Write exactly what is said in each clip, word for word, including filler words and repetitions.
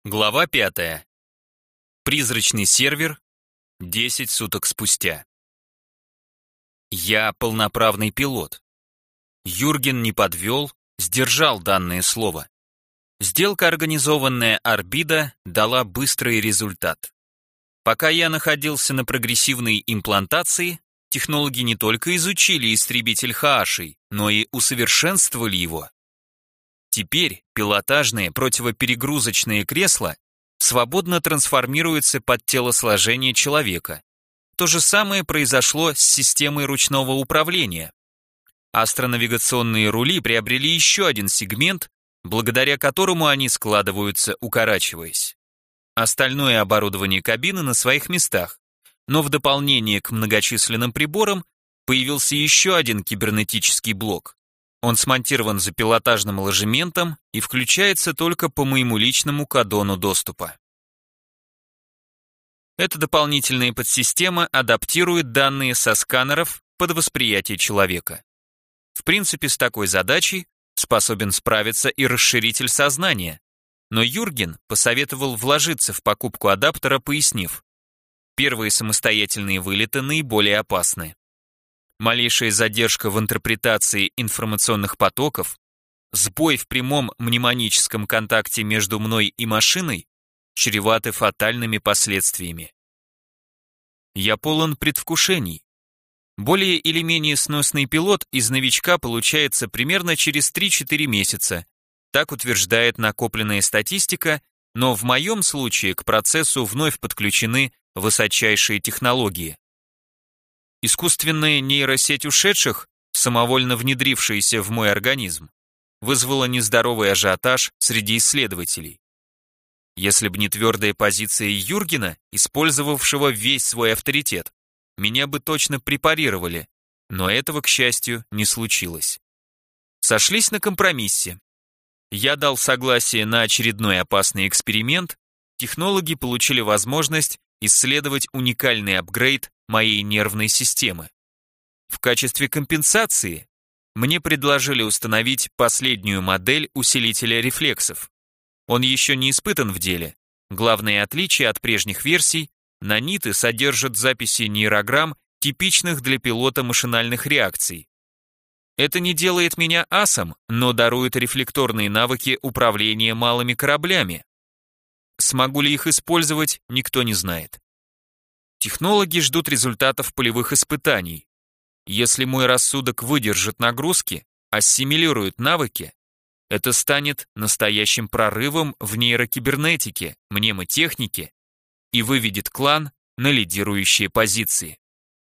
Глава пятая. Призрачный сервер. десять суток спустя. Я полноправный пилот. Юрген не подвел, сдержал данное слово. Сделка, организованная Арбида, дала быстрый результат. Пока я находился на прогрессивной имплантации, технологи не только изучили истребитель Хааши, но и усовершенствовали его. Теперь пилотажные противоперегрузочные кресла свободно трансформируются под телосложение человека. То же самое произошло с системой ручного управления. Астронавигационные рули приобрели еще один сегмент, благодаря которому они складываются, укорачиваясь. Остальное оборудование кабины на своих местах, но в дополнение к многочисленным приборам появился еще один кибернетический блок. Он смонтирован за пилотажным ложементом и включается только по моему личному кодону доступа. Эта дополнительная подсистема адаптирует данные со сканеров под восприятие человека. В принципе, с такой задачей способен справиться и расширитель сознания, но Юрген посоветовал вложиться в покупку адаптера, пояснив: первые самостоятельные вылеты наиболее опасны. Малейшая задержка в интерпретации информационных потоков, сбой в прямом мнемоническом контакте между мной и машиной чреваты фатальными последствиями. Я полон предвкушений. Более или менее сносный пилот из новичка получается примерно через три-четыре месяца, так утверждает накопленная статистика, но в моем случае к процессу вновь подключены высочайшие технологии. Искусственная нейросеть ушедших, самовольно внедрившаяся в мой организм, вызвала нездоровый ажиотаж среди исследователей. Если бы не твердая позиция Юргена, использовавшего весь свой авторитет, меня бы точно препарировали, но этого, к счастью, не случилось. Сошлись на компромиссе. Я дал согласие на очередной опасный эксперимент, технологи получили возможность исследовать уникальный апгрейд моей нервной системы. В качестве компенсации мне предложили установить последнюю модель усилителя рефлексов. Он еще не испытан в деле. Главное отличие от прежних версий: наниты содержат записи нейрограмм, типичных для пилота машинальных реакций. Это не делает меня асом, но дарует рефлекторные навыки управления малыми кораблями. Смогу ли их использовать, никто не знает. Технологи ждут результатов полевых испытаний. Если мой рассудок выдержит нагрузки, ассимилирует навыки, это станет настоящим прорывом в нейрокибернетике, мнемотехнике и выведет клан на лидирующие позиции.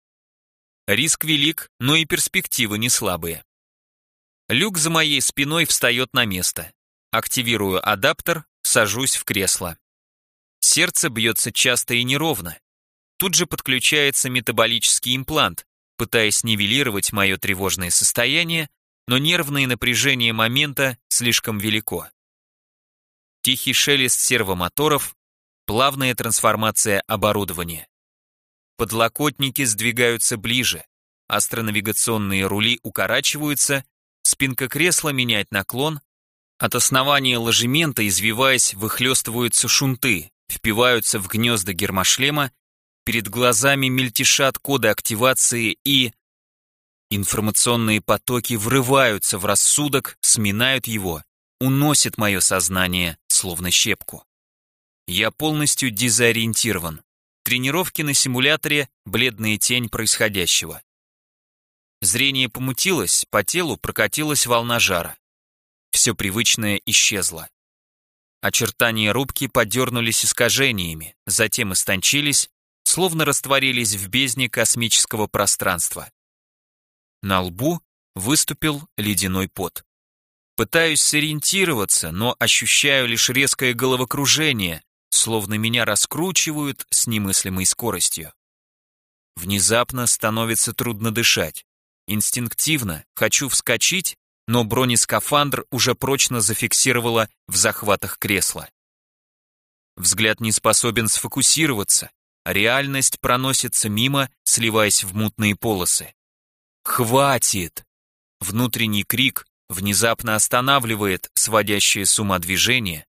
Риск велик, но и перспективы не слабые. Люк за моей спиной встает на место. Активирую адаптер, сажусь в кресло. Сердце бьется часто и неровно. Тут же подключается метаболический имплант, пытаясь нивелировать мое тревожное состояние, но нервное напряжение момента слишком велико. Тихий шелест сервомоторов, плавная трансформация оборудования. Подлокотники сдвигаются ближе, астронавигационные рули укорачиваются, спинка кресла меняет наклон, от основания ложемента, извиваясь, выхлестываются шунты, впиваются в гнезда гермошлема, перед глазами мельтешат коды активации и... Информационные потоки врываются в рассудок, сминают его, уносят мое сознание, словно щепку. Я полностью дезориентирован. Тренировки на симуляторе — бледная тень происходящего. Зрение помутилось, по телу прокатилась волна жара. Все привычное исчезло. Очертания рубки подернулись искажениями, затем истончились, словно растворились в бездне космического пространства. На лбу выступил ледяной пот. Пытаюсь сориентироваться, но ощущаю лишь резкое головокружение, словно меня раскручивают с немыслимой скоростью. Внезапно становится трудно дышать. Инстинктивно хочу вскочить, но бронескафандр уже прочно зафиксировало в захватах кресла. Взгляд не способен сфокусироваться, реальность проносится мимо, сливаясь в мутные полосы. «Хватит!» Внутренний крик внезапно останавливает сводящее с ума движение.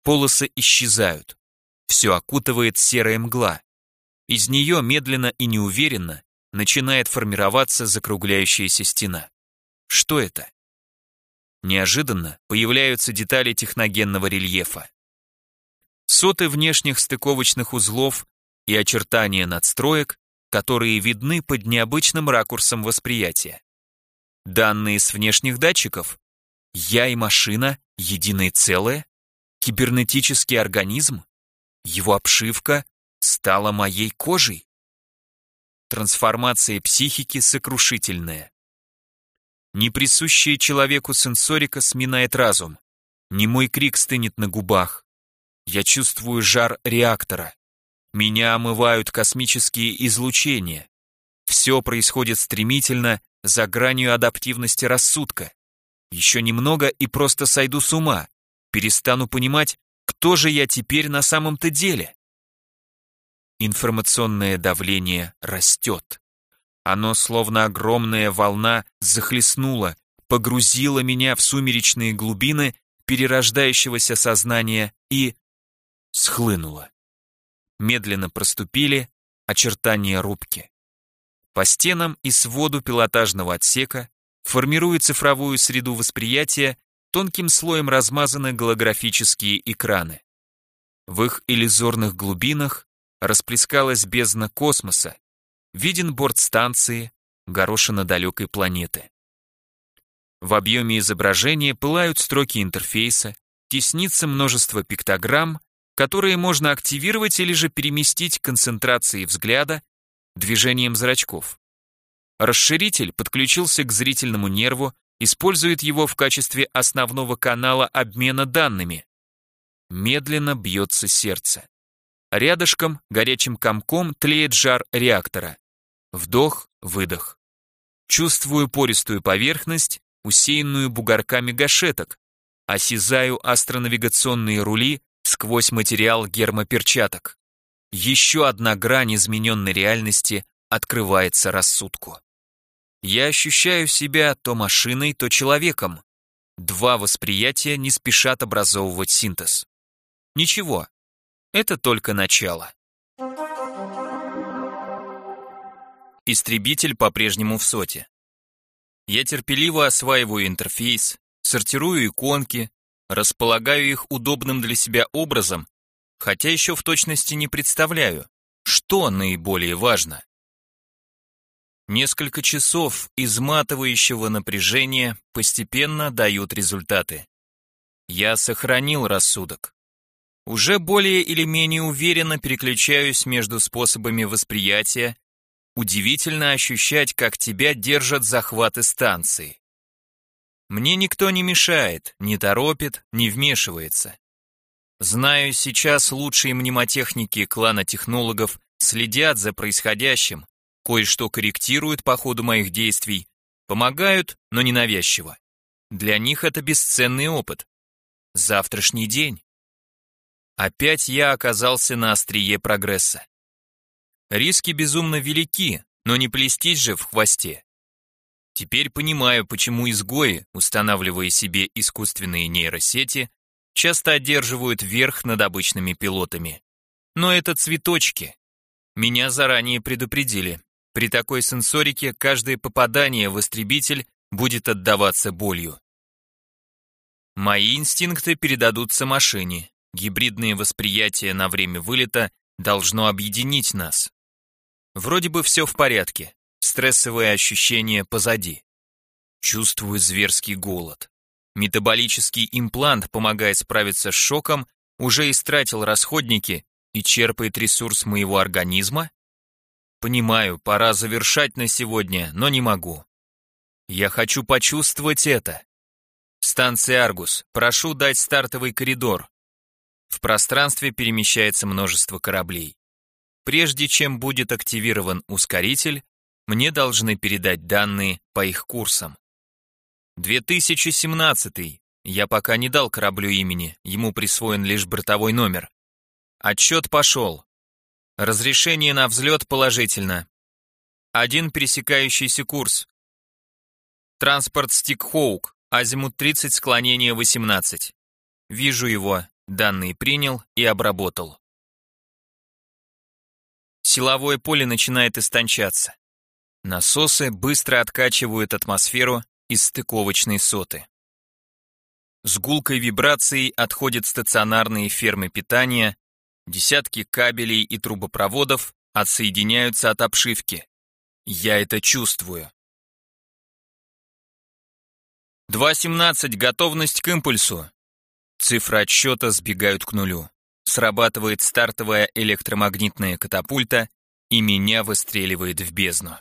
Полосы исчезают. Все окутывает серая мгла. Из нее медленно и неуверенно начинает формироваться закругляющаяся стена. Что это? Неожиданно появляются детали техногенного рельефа. Соты внешних стыковочных узлов и очертания надстроек, которые видны под необычным ракурсом восприятия. Данные с внешних датчиков. Я и машина — единое целое? Кибернетический организм? Его обшивка стала моей кожей? Трансформация психики сокрушительная. Неприсущая человеку сенсорика сминает разум. Немой крик стынет на губах. Я чувствую жар реактора. Меня омывают космические излучения. Все происходит стремительно, за гранью адаптивности рассудка. Еще немного и просто сойду с ума. Перестану понимать, кто же я теперь на самом-то деле. Информационное давление растет. Оно, словно огромная волна, захлестнуло, погрузило меня в сумеречные глубины перерождающегося сознания и схлынуло. Медленно проступили очертания рубки. По стенам и своду пилотажного отсека, формируя цифровую среду восприятия, тонким слоем размазаны голографические экраны. В их иллюзорных глубинах расплескалась бездна космоса, виден борт станции, горошина далекой планеты. В объеме изображения пылают строки интерфейса, теснится множество пиктограмм, которые можно активировать или же переместить концентрацией взгляда, движением зрачков. Расширитель подключился к зрительному нерву, использует его в качестве основного канала обмена данными. Медленно бьется сердце. Рядышком, горячим комком тлеет жар реактора. Вдох, выдох. Чувствую пористую поверхность, усеянную бугорками гашеток. Осязаю астронавигационные рули сквозь материал гермоперчаток. Еще одна грань измененной реальности открывается рассудку. Я ощущаю себя то машиной, то человеком. Два восприятия не спешат образовывать синтез. Ничего, это только начало. Истребитель по-прежнему в соте. Я терпеливо осваиваю интерфейс, сортирую иконки, располагаю их удобным для себя образом, хотя еще в точности не представляю, что наиболее важно. Несколько часов изматывающего напряжения постепенно дают результаты. Я сохранил рассудок. Уже более или менее уверенно переключаюсь между способами восприятия. Удивительно ощущать, как тебя держат захваты станции. Мне никто не мешает, не торопит, не вмешивается. Знаю, сейчас лучшие мнемотехники клана технологов следят за происходящим, кое-что корректируют по ходу моих действий, помогают, но ненавязчиво. Для них это бесценный опыт. Завтрашний день. Опять я оказался на острие прогресса. Риски безумно велики, но не плестись же в хвосте. Теперь понимаю, почему изгои, устанавливая себе искусственные нейросети, часто одерживают верх над обычными пилотами. Но это цветочки. Меня заранее предупредили. При такой сенсорике каждое попадание в истребитель будет отдаваться болью. Мои инстинкты передадутся машине. Гибридное восприятие на время вылета должно объединить нас. Вроде бы все в порядке. Стрессовые ощущения позади. Чувствую зверский голод. Метаболический имплант, помогая справиться с шоком, уже истратил расходники и черпает ресурс моего организма? Понимаю, пора завершать на сегодня, но не могу. Я хочу почувствовать это. Станция Аргус, прошу дать стартовый коридор. В пространстве перемещается множество кораблей. Прежде чем будет активирован ускоритель, мне должны передать данные по их курсам. две тысячи семнадцатый. Я пока не дал кораблю имени, ему присвоен лишь бортовой номер. Отчет пошел. Разрешение на взлет положительно. Один пересекающийся курс. Транспорт Стикхоук, азимут тридцать, склонение восемнадцать. Вижу его, Данные принял и обработал. Силовое поле начинает истончаться. Насосы быстро откачивают атмосферу из стыковочной соты. С гулкой вибрацией отходят стационарные фермы питания, десятки кабелей и трубопроводов отсоединяются от обшивки. Я это чувствую. два семнадцать, готовность к импульсу. Цифры отсчета сбегают к нулю. Срабатывает стартовая электромагнитная катапульта, и меня выстреливает в бездну.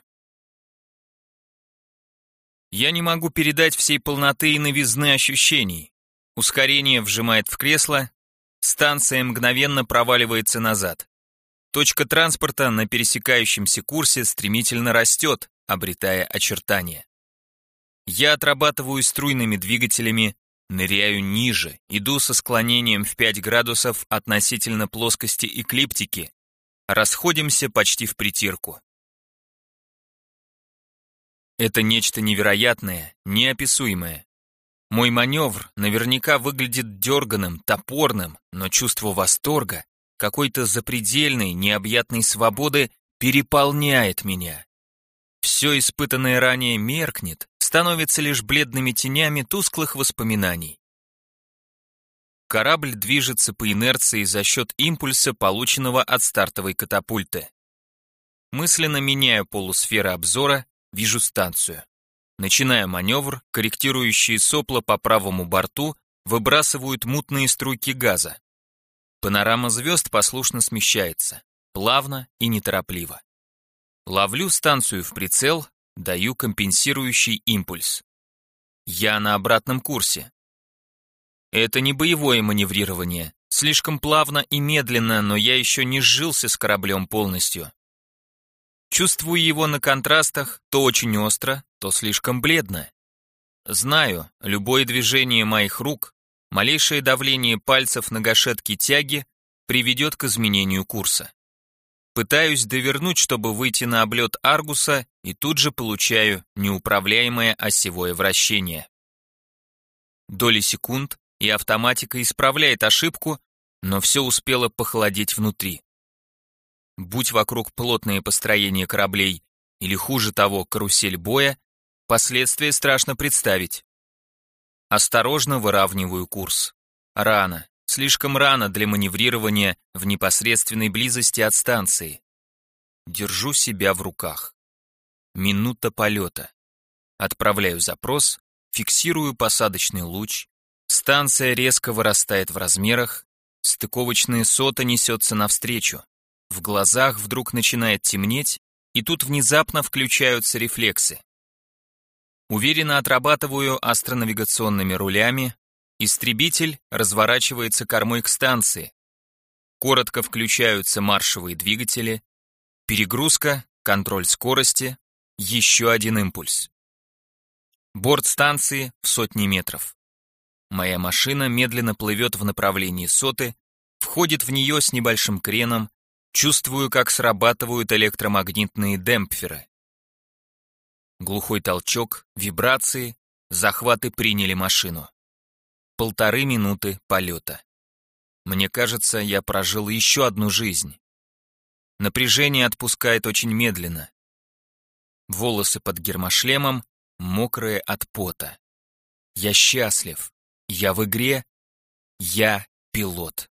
Я не могу передать всей полноты и новизны ощущений. Ускорение вжимает в кресло, станция мгновенно проваливается назад. Точка транспорта на пересекающемся курсе стремительно растет, обретая очертания. Я отрабатываю струйными двигателями, ныряю ниже, иду со склонением в пять градусов относительно плоскости эклиптики, расходимся почти в притирку. Это нечто невероятное, неописуемое. Мой маневр наверняка выглядит дерганым, топорным, но чувство восторга, какой-то запредельной, необъятной свободы переполняет меня. Все испытанное ранее меркнет, становится лишь бледными тенями тусклых воспоминаний. Корабль движется по инерции за счет импульса, полученного от стартовой катапульты. Мысленно меняю полусферы обзора, вижу станцию. Начиная маневр, корректирующие сопла по правому борту выбрасывают мутные струйки газа. Панорама звезд послушно смещается, плавно и неторопливо. Ловлю станцию в прицел, даю компенсирующий импульс. Я на обратном курсе. Это не боевое маневрирование, слишком плавно и медленно, но я еще не сжился с кораблем полностью. Чувствую его на контрастах, то очень остро, то слишком бледно. Знаю, любое движение моих рук, малейшее давление пальцев на гашетки тяги приведет к изменению курса. Пытаюсь довернуть, чтобы выйти на облет Аргуса, и тут же получаю неуправляемое осевое вращение. Доли секунд, и автоматика исправляет ошибку, но все успело похолодеть внутри. Будь вокруг плотное построение кораблей, или хуже того, карусель боя, последствия страшно представить. Осторожно выравниваю курс. Рано. Слишком рано для маневрирования в непосредственной близости от станции. Держу себя в руках. Минута полета. Отправляю запрос, фиксирую посадочный луч. Станция резко вырастает в размерах, стыковочная сота несется навстречу. В глазах вдруг начинает темнеть, и тут внезапно включаются рефлексы. Уверенно отрабатываю астронавигационными рулями. Истребитель разворачивается кормой к станции. Коротко включаются маршевые двигатели. Перегрузка, контроль скорости, еще один импульс. Борт станции в сотни метров. Моя машина медленно плывет в направлении соты, входит в нее с небольшим креном, чувствую, как срабатывают электромагнитные демпферы. Глухой толчок, вибрации, захваты приняли машину. Полторы минуты полета. Мне кажется, я прожил еще одну жизнь. Напряжение отпускает очень медленно. Волосы под гермошлемом, мокрые от пота. Я счастлив. Я в игре. Я пилот.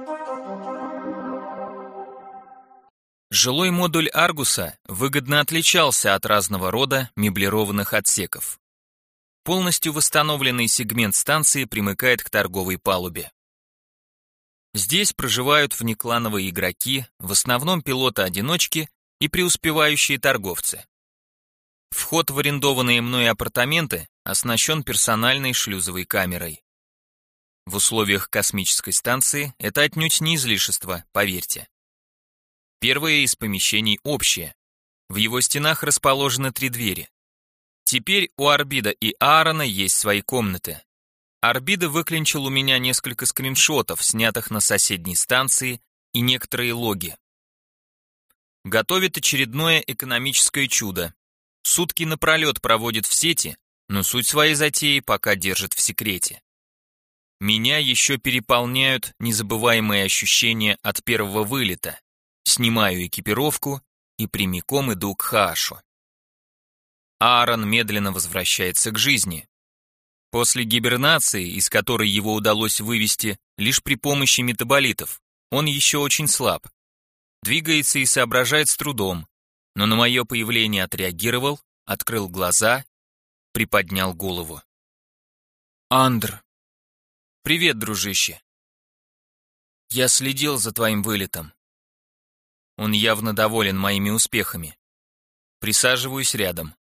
Жилой модуль Аргуса выгодно отличался от разного рода меблированных отсеков. Полностью восстановленный сегмент станции примыкает к торговой палубе. Здесь проживают внеклановые игроки, в основном пилоты-одиночки и преуспевающие торговцы. Вход в арендованные мной апартаменты оснащен персональной шлюзовой камерой. В условиях космической станции это отнюдь не излишество, поверьте. Первое из помещений общее. В его стенах расположены три двери. Теперь у Арбида и Аарона есть свои комнаты. Арбида выклинчил у меня несколько скриншотов, снятых на соседней станции, и некоторые логи. Готовит очередное экономическое чудо. Сутки напролет проводит в сети, но суть своей затеи пока держит в секрете. Меня еще переполняют незабываемые ощущения от первого вылета. Снимаю экипировку и прямиком иду к Хаашу. Аарон медленно возвращается к жизни. После гибернации, из которой его удалось вывести лишь при помощи метаболитов, он еще очень слаб. Двигается и соображает с трудом, но на мое появление отреагировал, открыл глаза, приподнял голову. «Андр, привет, дружище. Я следил за твоим вылетом». Он явно доволен моими успехами. Присаживаюсь рядом.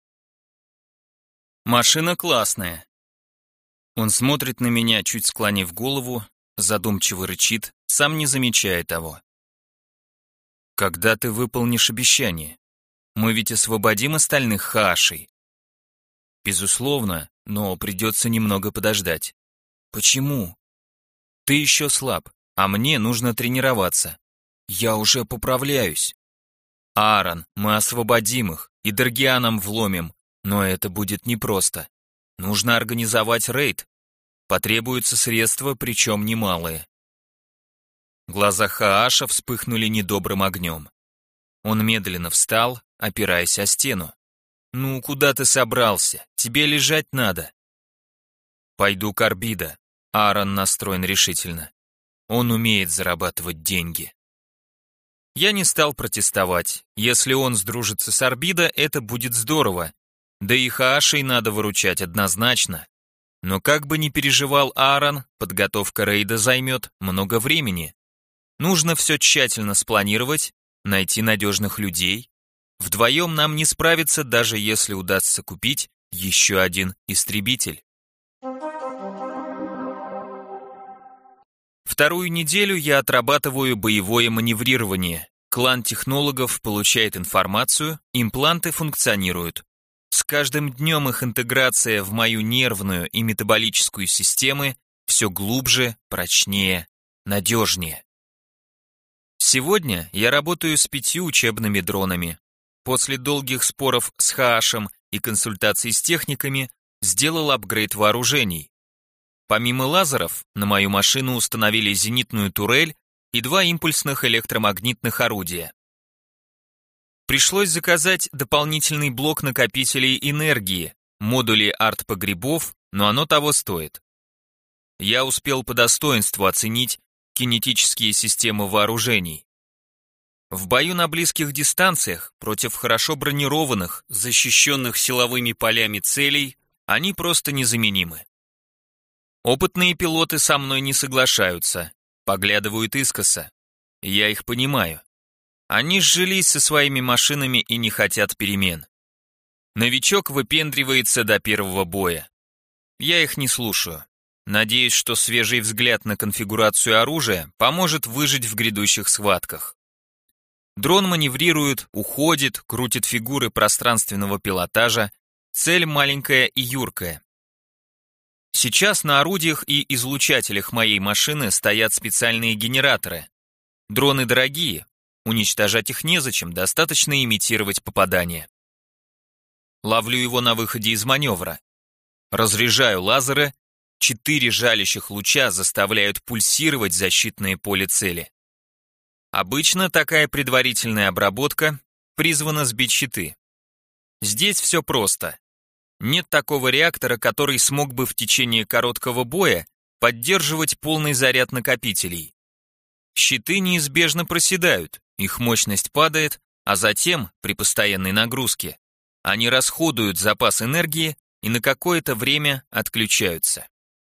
«Машина классная». Он смотрит на меня, чуть склонив голову, задумчиво рычит, сам не замечая того. «Когда ты выполнишь обещание? Мы ведь освободим остальных Хаашей». «Безусловно, но придется немного подождать». «Почему?» «Ты еще слаб, а мне нужно тренироваться. Я уже поправляюсь». «Аарон, мы освободим их и Даргианам вломим, но это будет непросто. Нужно организовать рейд. Потребуются средства, причем немалые». Глаза Хааша вспыхнули недобрым огнем. Он медленно встал, опираясь о стену. «Ну, куда ты собрался? Тебе лежать надо». «Пойду к Арбида», — Аарон настроен решительно. Он умеет зарабатывать деньги. Я не стал протестовать. Если он сдружится с Арбида, это будет здорово. Да и Хаашей надо выручать однозначно. Но как бы ни переживал Аарон, подготовка рейда займет много времени. Нужно все тщательно спланировать, найти надежных людей. Вдвоем нам не справиться, даже если удастся купить еще один истребитель. Вторую неделю я отрабатываю боевое маневрирование. Клан технологов получает информацию, импланты функционируют. С каждым днем их интеграция в мою нервную и метаболическую системы все глубже, прочнее, надежнее. Сегодня я работаю с пятью учебными дронами. После долгих споров с Хаашем и консультаций с техниками сделал апгрейд вооружений. Помимо лазеров, на мою машину установили зенитную турель и два импульсных электромагнитных орудия. Пришлось заказать дополнительный блок накопителей энергии, модули арт-погребов, но оно того стоит. Я успел по достоинству оценить кинетические системы вооружений. В бою на близких дистанциях против хорошо бронированных, защищенных силовыми полями целей, они просто незаменимы. Опытные пилоты со мной не соглашаются, поглядывают искоса. Я их понимаю. Они сжились со своими машинами и не хотят перемен. Новичок выпендривается до первого боя. Я их не слушаю. Надеюсь, что свежий взгляд на конфигурацию оружия поможет выжить в грядущих схватках. Дрон маневрирует, уходит, крутит фигуры пространственного пилотажа. Цель маленькая и юркая. Сейчас на орудиях и излучателях моей машины стоят специальные генераторы. Дроны дорогие, уничтожать их незачем, достаточно имитировать попадание. Ловлю его на выходе из маневра. Разряжаю лазеры, четыре жалящих луча заставляют пульсировать защитное поле цели. Обычно такая предварительная обработка призвана сбить щиты. Здесь все просто. Нет такого реактора, который смог бы в течение короткого боя поддерживать полный заряд накопителей. Щиты неизбежно проседают, их мощность падает, а затем, при постоянной нагрузке, они расходуют запас энергии и на какое-то время отключаются.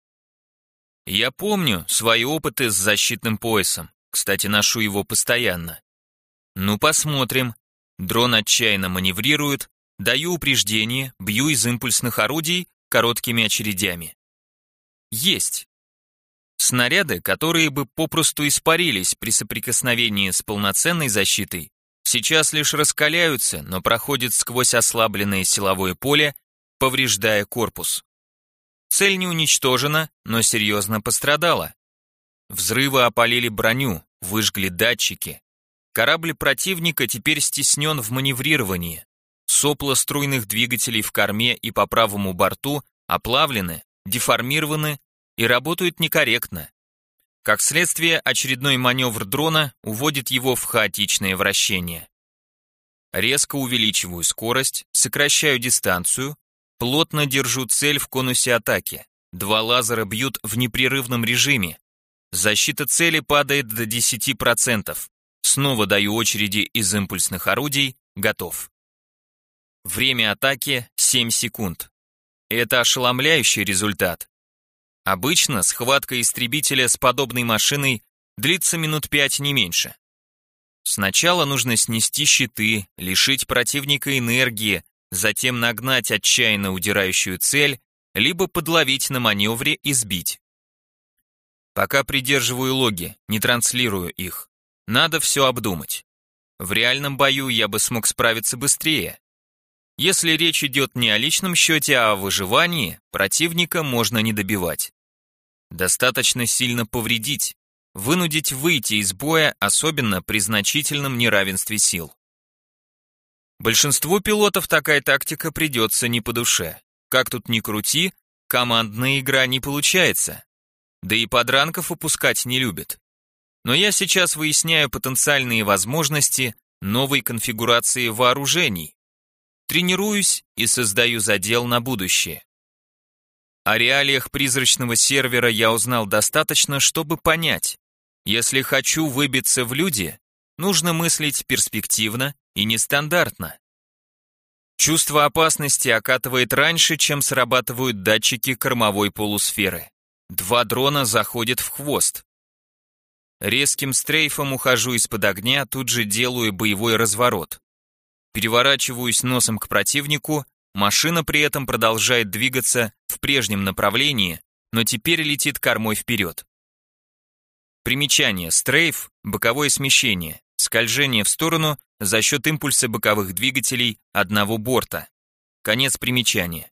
Я помню свои опыты с защитным поясом, кстати, ношу его постоянно. Ну, посмотрим. Дрон отчаянно маневрирует, даю упреждение, бью из импульсных орудий короткими очередями. Есть. Снаряды, которые бы попросту испарились при соприкосновении с полноценной защитой, сейчас лишь раскаляются, но проходят сквозь ослабленное силовое поле, повреждая корпус. Цель не уничтожена, но серьезно пострадала. Взрывы опалили броню, выжгли датчики. Корабль противника теперь стеснен в маневрировании. Сопла струйных двигателей в корме и по правому борту оплавлены, деформированы, и работают некорректно. Как следствие, очередной маневр дрона уводит его в хаотичное вращение. Резко увеличиваю скорость, сокращаю дистанцию, плотно держу цель в конусе атаки. Два лазера бьют в непрерывном режиме. Защита цели падает до десяти процентов. Снова даю очереди из импульсных орудий, готов. Время атаки семь секунд. Это ошеломляющий результат. Обычно схватка истребителя с подобной машиной длится минут пять, не меньше. Сначала нужно снести щиты, лишить противника энергии, затем нагнать отчаянно удирающую цель, либо подловить на маневре и сбить. Пока придерживаю логи, не транслирую их. Надо все обдумать. В реальном бою я бы смог справиться быстрее. Если речь идет не о личном счете, а о выживании, противника можно не добивать. Достаточно сильно повредить, вынудить выйти из боя, особенно при значительном неравенстве сил. Большинству пилотов такая тактика придется не по душе. Как тут ни крути, командная игра не получается. Да и подранков упускать не любят. Но я сейчас выясняю потенциальные возможности новой конфигурации вооружений. Тренируюсь и создаю задел на будущее. О реалиях призрачного сервера я узнал достаточно, чтобы понять, если хочу выбиться в люди, нужно мыслить перспективно и нестандартно. Чувство опасности окатывает раньше, чем срабатывают датчики кормовой полусферы. Два дрона заходят в хвост. Резким стрейфом ухожу из-под огня, тут же делаю боевой разворот. Переворачиваюсь носом к противнику, машина при этом продолжает двигаться в прежнем направлении, но теперь летит кормой вперед. Примечание: стрейф – боковое смещение, скольжение в сторону за счет импульса боковых двигателей одного борта. Конец примечания.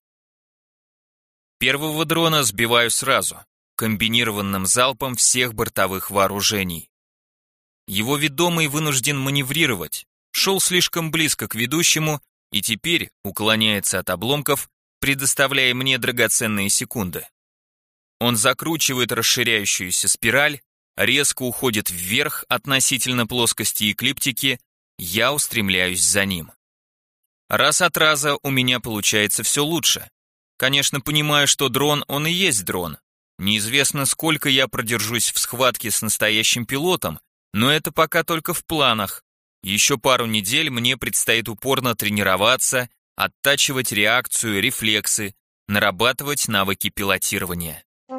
Первого дрона сбиваю сразу, комбинированным залпом всех бортовых вооружений. Его ведомый вынужден маневрировать, шел слишком близко к ведущему и теперь уклоняется от обломков, предоставляя мне драгоценные секунды. Он закручивает расширяющуюся спираль, резко уходит вверх относительно плоскости эклиптики, я устремляюсь за ним. Раз от раза у меня получается все лучше. Конечно, понимаю, что дрон, он и есть дрон. Неизвестно, сколько я продержусь в схватке с настоящим пилотом, но это пока только в планах. Еще пару недель мне предстоит упорно тренироваться, оттачивать реакцию, рефлексы, нарабатывать навыки пилотирования.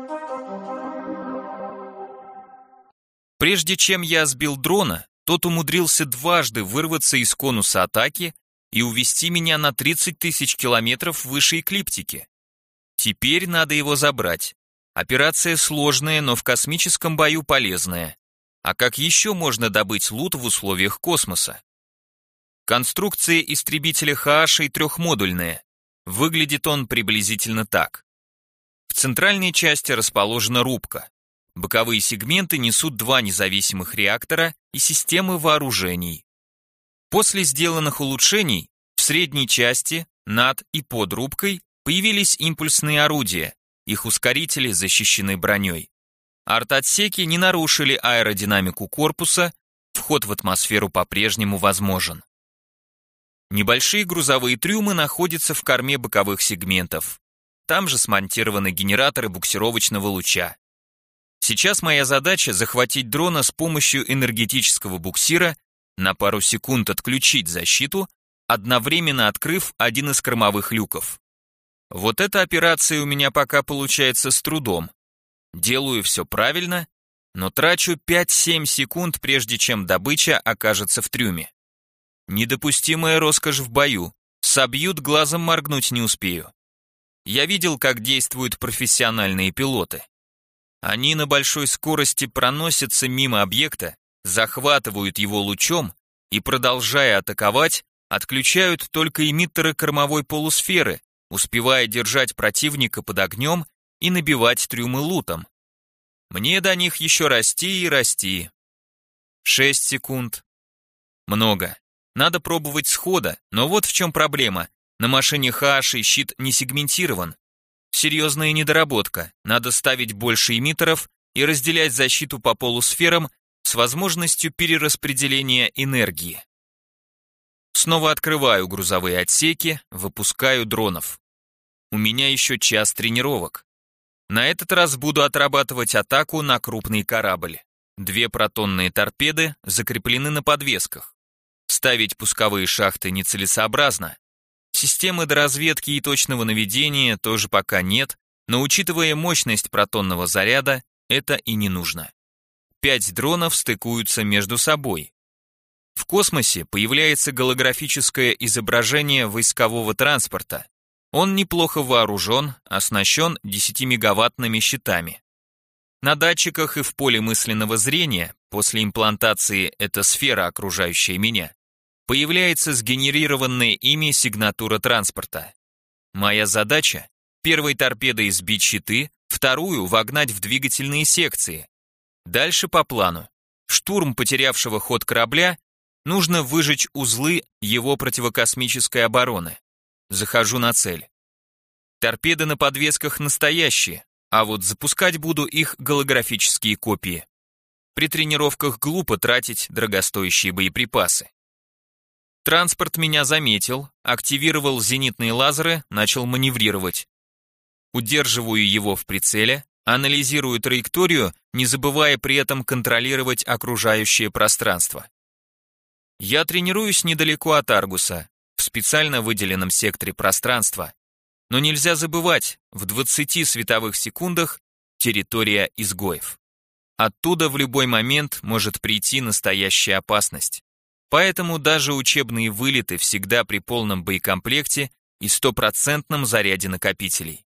Прежде чем я сбил дрона, тот умудрился дважды вырваться из конуса атаки и увести меня на тридцать тысяч километров выше эклиптики. Теперь надо его забрать. Операция сложная, но в космическом бою полезная. А как еще можно добыть лут в условиях космоса? Конструкция истребителя Хааши трехмодульная. Выглядит он приблизительно так. В центральной части расположена рубка. Боковые сегменты несут два независимых реактора и системы вооружений. После сделанных улучшений в средней части, над и под рубкой появились импульсные орудия, их ускорители защищены броней. Арт-отсеки не нарушили аэродинамику корпуса, вход в атмосферу по-прежнему возможен. Небольшие грузовые трюмы находятся в корме боковых сегментов. Там же смонтированы генераторы буксировочного луча. Сейчас моя задача захватить дрона с помощью энергетического буксира, на пару секунд отключить защиту, одновременно открыв один из кормовых люков. Вот эта операция у меня пока получается с трудом. Делаю все правильно, но трачу пять-семь секунд, прежде чем добыча окажется в трюме. Недопустимая роскошь в бою. Собьют, глазом моргнуть не успею. Я видел, как действуют профессиональные пилоты. Они на большой скорости проносятся мимо объекта, захватывают его лучом и, продолжая атаковать, отключают только эмиттеры кормовой полусферы, успевая держать противника под огнем и набивать трюмы лутом. Мне до них еще расти и расти. Шесть секунд. Много. Надо пробовать схода, но вот в чем проблема. На машине Хааши щит не сегментирован. Серьезная недоработка, надо ставить больше эмиттеров и разделять защиту по полусферам с возможностью перераспределения энергии. Снова открываю грузовые отсеки, выпускаю дронов. У меня еще час тренировок. На этот раз буду отрабатывать атаку на крупный корабль. Две протонные торпеды закреплены на подвесках. Ставить пусковые шахты нецелесообразно. Системы доразведки и точного наведения тоже пока нет, но учитывая мощность протонного заряда, это и не нужно. Пять дронов стыкуются между собой. В космосе появляется голографическое изображение войскового транспорта. Он неплохо вооружен, оснащен десятимегаваттными щитами. На датчиках и в поле мысленного зрения, после имплантации «эта сфера, окружающая меня», появляется сгенерированная ими сигнатура транспорта. Моя задача – первой торпедой сбить щиты, вторую – вогнать в двигательные секции. Дальше по плану. Штурм потерявшего ход корабля нужно выжечь узлы его противокосмической обороны. Захожу на цель. Торпеды на подвесках настоящие, а вот запускать буду их голографические копии. При тренировках глупо тратить дорогостоящие боеприпасы. Транспорт меня заметил, активировал зенитные лазеры, начал маневрировать. Удерживаю его в прицеле, анализирую траекторию, не забывая при этом контролировать окружающее пространство. Я тренируюсь недалеко от Аргуса, в специально выделенном секторе пространства, но нельзя забывать, в двадцати световых секундах территория изгоев. Оттуда в любой момент может прийти настоящая опасность. Поэтому даже учебные вылеты всегда при полном боекомплекте и стопроцентном заряде накопителей.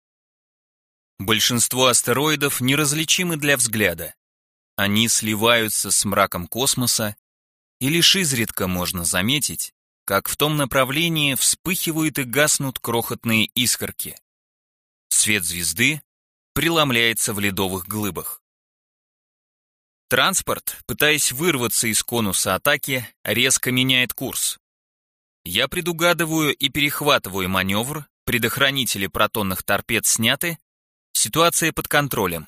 Большинство астероидов неразличимы для взгляда. Они сливаются с мраком космоса, и лишь изредка можно заметить, как в том направлении вспыхивают и гаснут крохотные искорки. Свет звезды преломляется в ледовых глыбах. Транспорт, пытаясь вырваться из конуса атаки, резко меняет курс. Я предугадываю и перехватываю маневр, предохранители протонных торпед сняты, ситуация под контролем.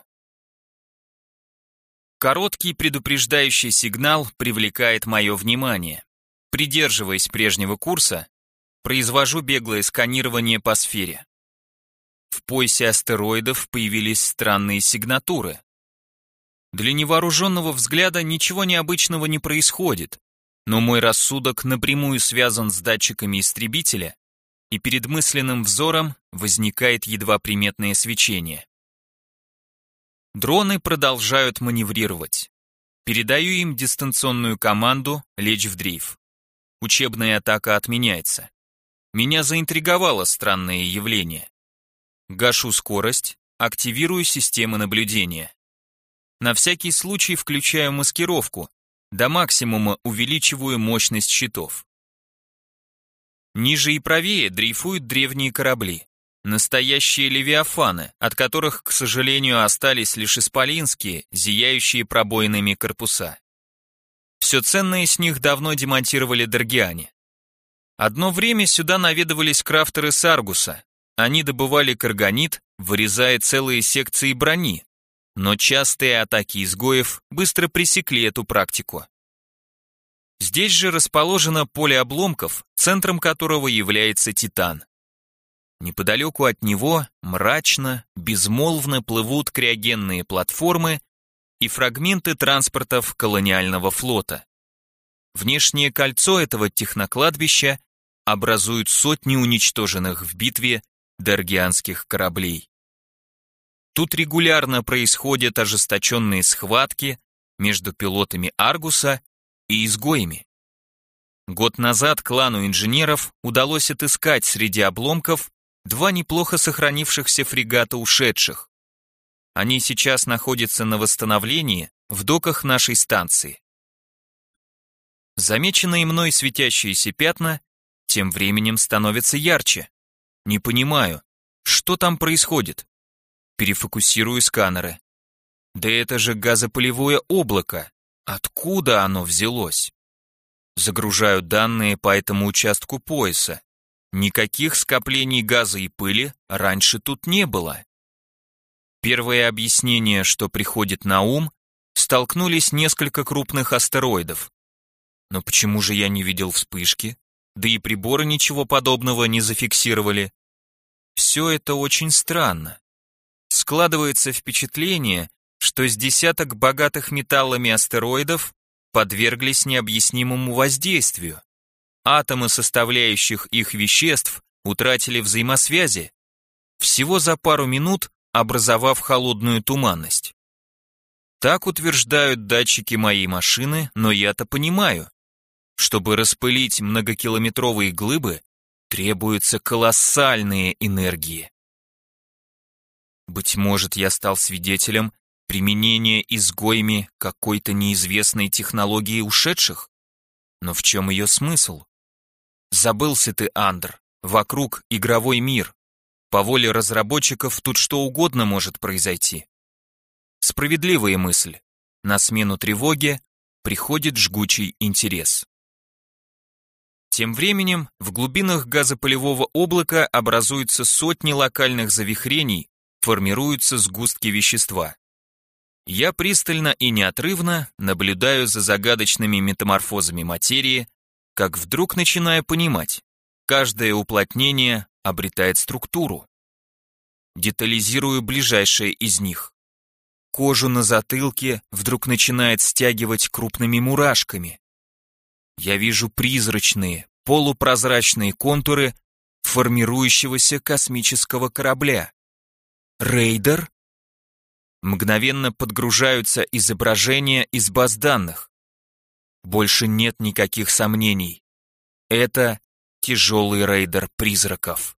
Короткий предупреждающий сигнал привлекает мое внимание. Придерживаясь прежнего курса, произвожу беглое сканирование по сфере. В поясе астероидов появились странные сигнатуры. Для невооруженного взгляда ничего необычного не происходит, но мой рассудок напрямую связан с датчиками истребителя, и перед мысленным взором возникает едва приметное свечение. Дроны продолжают маневрировать. Передаю им дистанционную команду «Лечь в дрейф». Учебная атака отменяется. Меня заинтриговало странное явление. Гашу скорость, активирую системы наблюдения. На всякий случай включаю маскировку, до максимума увеличиваю мощность щитов. Ниже и правее дрейфуют древние корабли. Настоящие левиафаны, от которых, к сожалению, остались лишь исполинские, зияющие пробоинами корпуса. Все ценное с них давно демонтировали даргиане. Одно время сюда наведывались крафтеры с Аргуса. Они добывали карганит, вырезая целые секции брони, но частые атаки изгоев быстро пресекли эту практику. Здесь же расположено поле обломков, центром которого является Титан. Неподалеку от него мрачно, безмолвно плывут криогенные платформы и фрагменты транспортов колониального флота. Внешнее кольцо этого технокладбища образуют сотни уничтоженных в битве даргианских кораблей. Тут регулярно происходят ожесточенные схватки между пилотами Аргуса и изгоями. Год назад клану инженеров удалось отыскать среди обломков два неплохо сохранившихся фрегата ушедших. Они сейчас находятся на восстановлении в доках нашей станции. Замеченные мной светящиеся пятна тем временем становятся ярче. Не понимаю, что там происходит. Перефокусирую сканеры. Да это же газопылевое облако. Откуда оно взялось? Загружаю данные по этому участку пояса. Никаких скоплений газа и пыли раньше тут не было. Первое объяснение, что приходит на ум, столкнулись несколько крупных астероидов. Но почему же я не видел вспышки? Да и приборы ничего подобного не зафиксировали. Все это очень странно. Складывается впечатление, что с десяток богатых металлами астероидов подверглись необъяснимому воздействию. Атомы составляющих их веществ утратили взаимосвязи, всего за пару минут образовав холодную туманность. Так утверждают датчики моей машины, но я-то понимаю, чтобы распылить многокилометровые глыбы, требуются колоссальные энергии. Быть может, я стал свидетелем применения изгоями какой-то неизвестной технологии ушедших? Но в чем ее смысл? Забылся ты, Андр, вокруг игровой мир. По воле разработчиков тут что угодно может произойти. Справедливая мысль. На смену тревоге приходит жгучий интерес. Тем временем в глубинах газопылевого облака образуются сотни локальных завихрений, формируются сгустки вещества. Я пристально и неотрывно наблюдаю за загадочными метаморфозами материи, как вдруг начинаю понимать, каждое уплотнение обретает структуру. Детализирую ближайшее из них. Кожу на затылке вдруг начинает стягивать крупными мурашками. Я вижу призрачные, полупрозрачные контуры формирующегося космического корабля. Рейдер? Мгновенно подгружаются изображения из баз данных. Больше нет никаких сомнений. Это тяжелый рейдер призраков.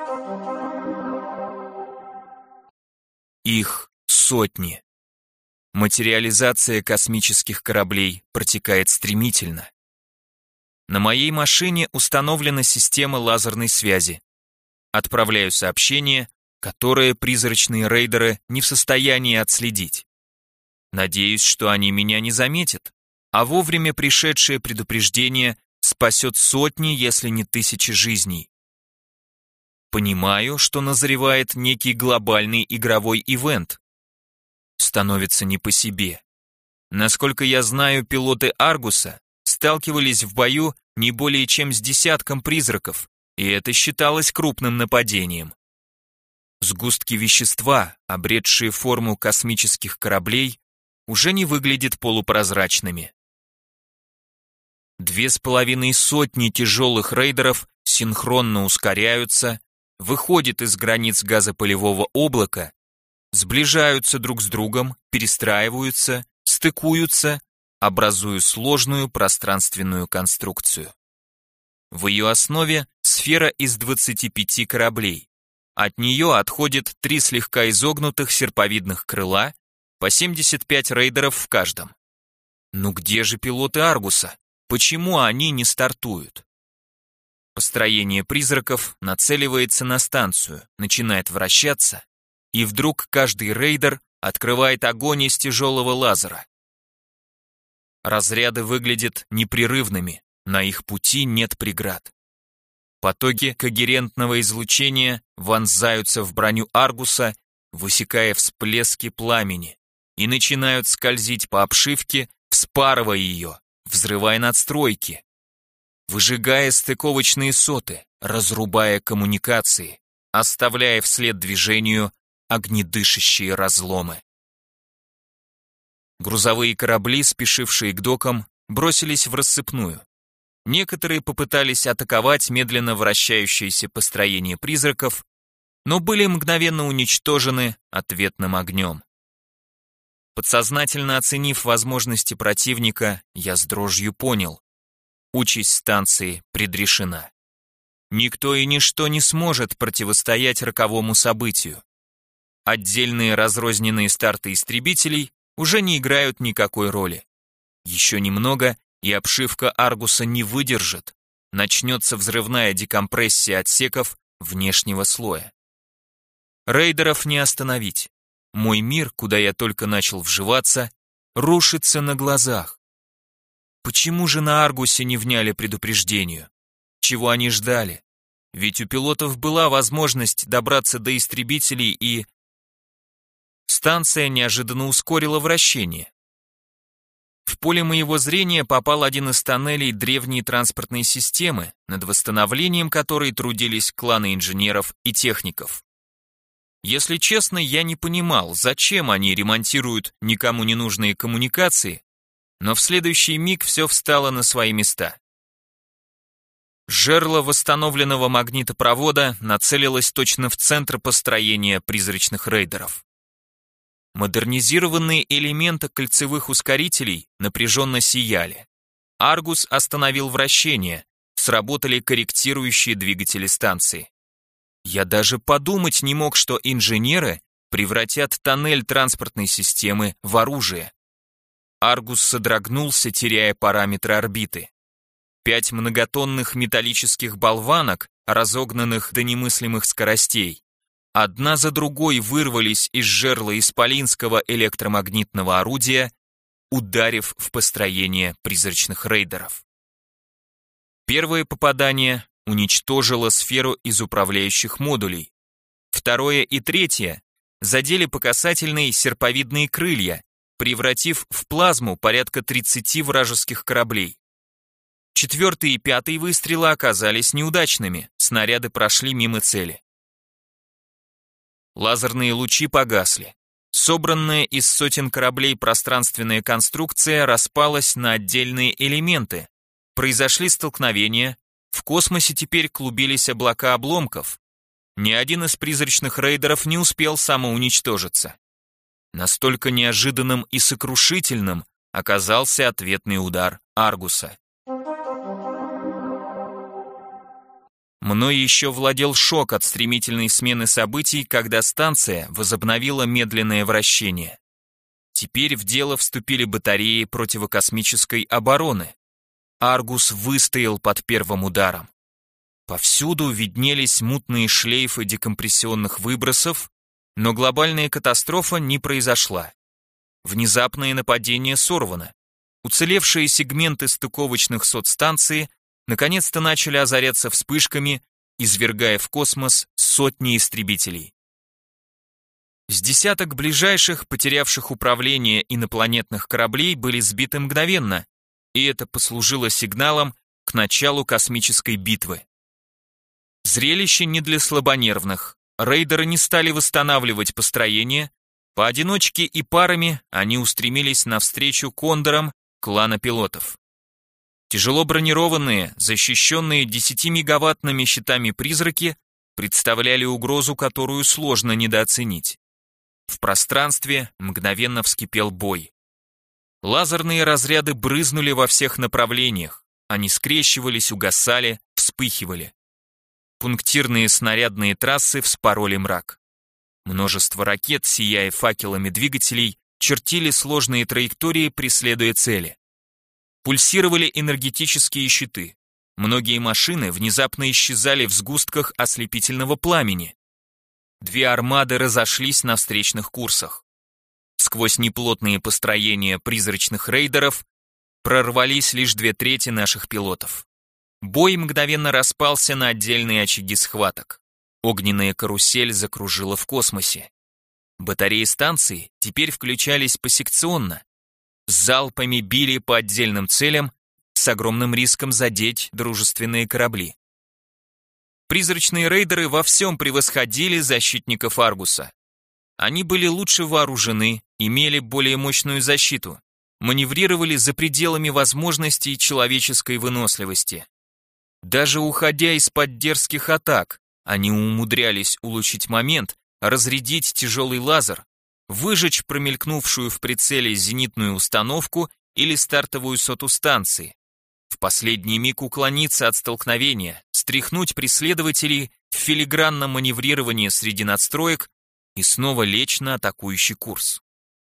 Их сотни. Материализация космических кораблей протекает стремительно. На моей машине установлена система лазерной связи. Отправляю сообщение, которое призрачные рейдеры не в состоянии отследить. Надеюсь, что они меня не заметят, а вовремя пришедшее предупреждение спасет сотни, если не тысячи жизней. Понимаю, что назревает некий глобальный игровой ивент. Становится не по себе. Насколько я знаю, пилоты Аргуса сталкивались в бою не более чем с десятком призраков, и это считалось крупным нападением. Сгустки вещества, обретшие форму космических кораблей, уже не выглядят полупрозрачными. Две с половиной сотни тяжелых рейдеров синхронно ускоряются, выходят из границ газопылевого облака, сближаются друг с другом, перестраиваются, стыкуются, образуя сложную пространственную конструкцию. В ее основе сфера из двадцати пяти кораблей. От нее отходит три слегка изогнутых серповидных крыла, по семьдесят пять рейдеров в каждом. Ну где же пилоты Аргуса? Почему они не стартуют? Построение призраков нацеливается на станцию, начинает вращаться, и вдруг каждый рейдер открывает огонь из тяжелого лазера. Разряды выглядят непрерывными, на их пути нет преград. Потоки когерентного излучения вонзаются в броню Аргуса, высекая всплески пламени, и начинают скользить по обшивке, вспарывая ее, взрывая надстройки, выжигая стыковочные соты, разрубая коммуникации, оставляя вслед движению огнедышащие разломы. Грузовые корабли, спешившие к докам, бросились в рассыпную. Некоторые попытались атаковать медленно вращающееся построение призраков, но были мгновенно уничтожены ответным огнем. Подсознательно оценив возможности противника, я с дрожью понял: участь станции предрешена. Никто и ничто не сможет противостоять роковому событию. Отдельные разрозненные старты истребителей уже не играют никакой роли. Еще немного, и обшивка Аргуса не выдержит, начнется взрывная декомпрессия отсеков внешнего слоя. Рейдеров не остановить. Мой мир, куда я только начал вживаться, рушится на глазах. Почему же на Аргусе не вняли предупреждению? Чего они ждали? Ведь у пилотов была возможность добраться до истребителей, и станция неожиданно ускорила вращение. В поле моего зрения попал один из тоннелей древней транспортной системы, над восстановлением которой трудились кланы инженеров и техников. Если честно, я не понимал, зачем они ремонтируют никому не нужные коммуникации, но в следующий миг все встало на свои места. Жерло восстановленного магнитопровода нацелилось точно в центр построения призрачных рейдеров. Модернизированные элементы кольцевых ускорителей напряженно сияли. Аргус остановил вращение, сработали корректирующие двигатели станции. Я даже подумать не мог, что инженеры превратят тоннель транспортной системы в оружие. Аргус содрогнулся, теряя параметры орбиты. Пять многотонных металлических болванок, разогнанных до немыслимых скоростей, одна за другой вырвались из жерла исполинского электромагнитного орудия, ударив в построение призрачных рейдеров. Первое попадание уничтожило сферу из управляющих модулей. Второе и третье задели по касательной серповидные крылья, превратив в плазму порядка тридцати вражеских кораблей. Четвертый и пятый выстрелы оказались неудачными, снаряды прошли мимо цели. Лазерные лучи погасли. Собранная из сотен кораблей пространственная конструкция распалась на отдельные элементы. Произошли столкновения, в космосе теперь клубились облака обломков. Ни один из призрачных рейдеров не успел самоуничтожиться. Настолько неожиданным и сокрушительным оказался ответный удар Аргуса. Мной еще владел шок от стремительной смены событий, когда станция возобновила медленное вращение. Теперь в дело вступили батареи противокосмической обороны. Аргус выстоял под первым ударом. Повсюду виднелись мутные шлейфы декомпрессионных выбросов, но глобальная катастрофа не произошла. Внезапное нападение сорвано. Уцелевшие сегменты стыковочных сотстанций наконец-то начали озаряться вспышками, извергая в космос сотни истребителей. С десяток ближайших, потерявших управление инопланетных кораблей были сбиты мгновенно, и это послужило сигналом к началу космической битвы. Зрелище не для слабонервных. Рейдеры не стали восстанавливать построение, поодиночке и парами они устремились навстречу кондорам клана пилотов. Тяжело бронированные, защищенные десятимегаваттными щитами призраки представляли угрозу, которую сложно недооценить. В пространстве мгновенно вскипел бой. Лазерные разряды брызнули во всех направлениях, они скрещивались, угасали, вспыхивали. Пунктирные снарядные трассы вспороли мрак. Множество ракет, сияя факелами двигателей, чертили сложные траектории, преследуя цели. Пульсировали энергетические щиты. Многие машины внезапно исчезали в сгустках ослепительного пламени. Две армады разошлись на встречных курсах. Сквозь неплотные построения призрачных рейдеров прорвались лишь две трети наших пилотов. Бой мгновенно распался на отдельные очаги схваток. Огненная карусель закружила в космосе. Батареи станции теперь включались посекционно. Залпами били по отдельным целям с огромным риском задеть дружественные корабли. Призрачные рейдеры во всем превосходили защитников Аргуса. Они были лучше вооружены, имели более мощную защиту, маневрировали за пределами возможностей человеческой выносливости. Даже уходя из-под дерзких атак, они умудрялись улучшить момент, разрядить тяжелый лазер, выжечь промелькнувшую в прицеле зенитную установку или стартовую соту станции, в последний миг уклониться от столкновения, стряхнуть преследователей в филигранном маневрировании среди надстроек и снова лечь на атакующий курс.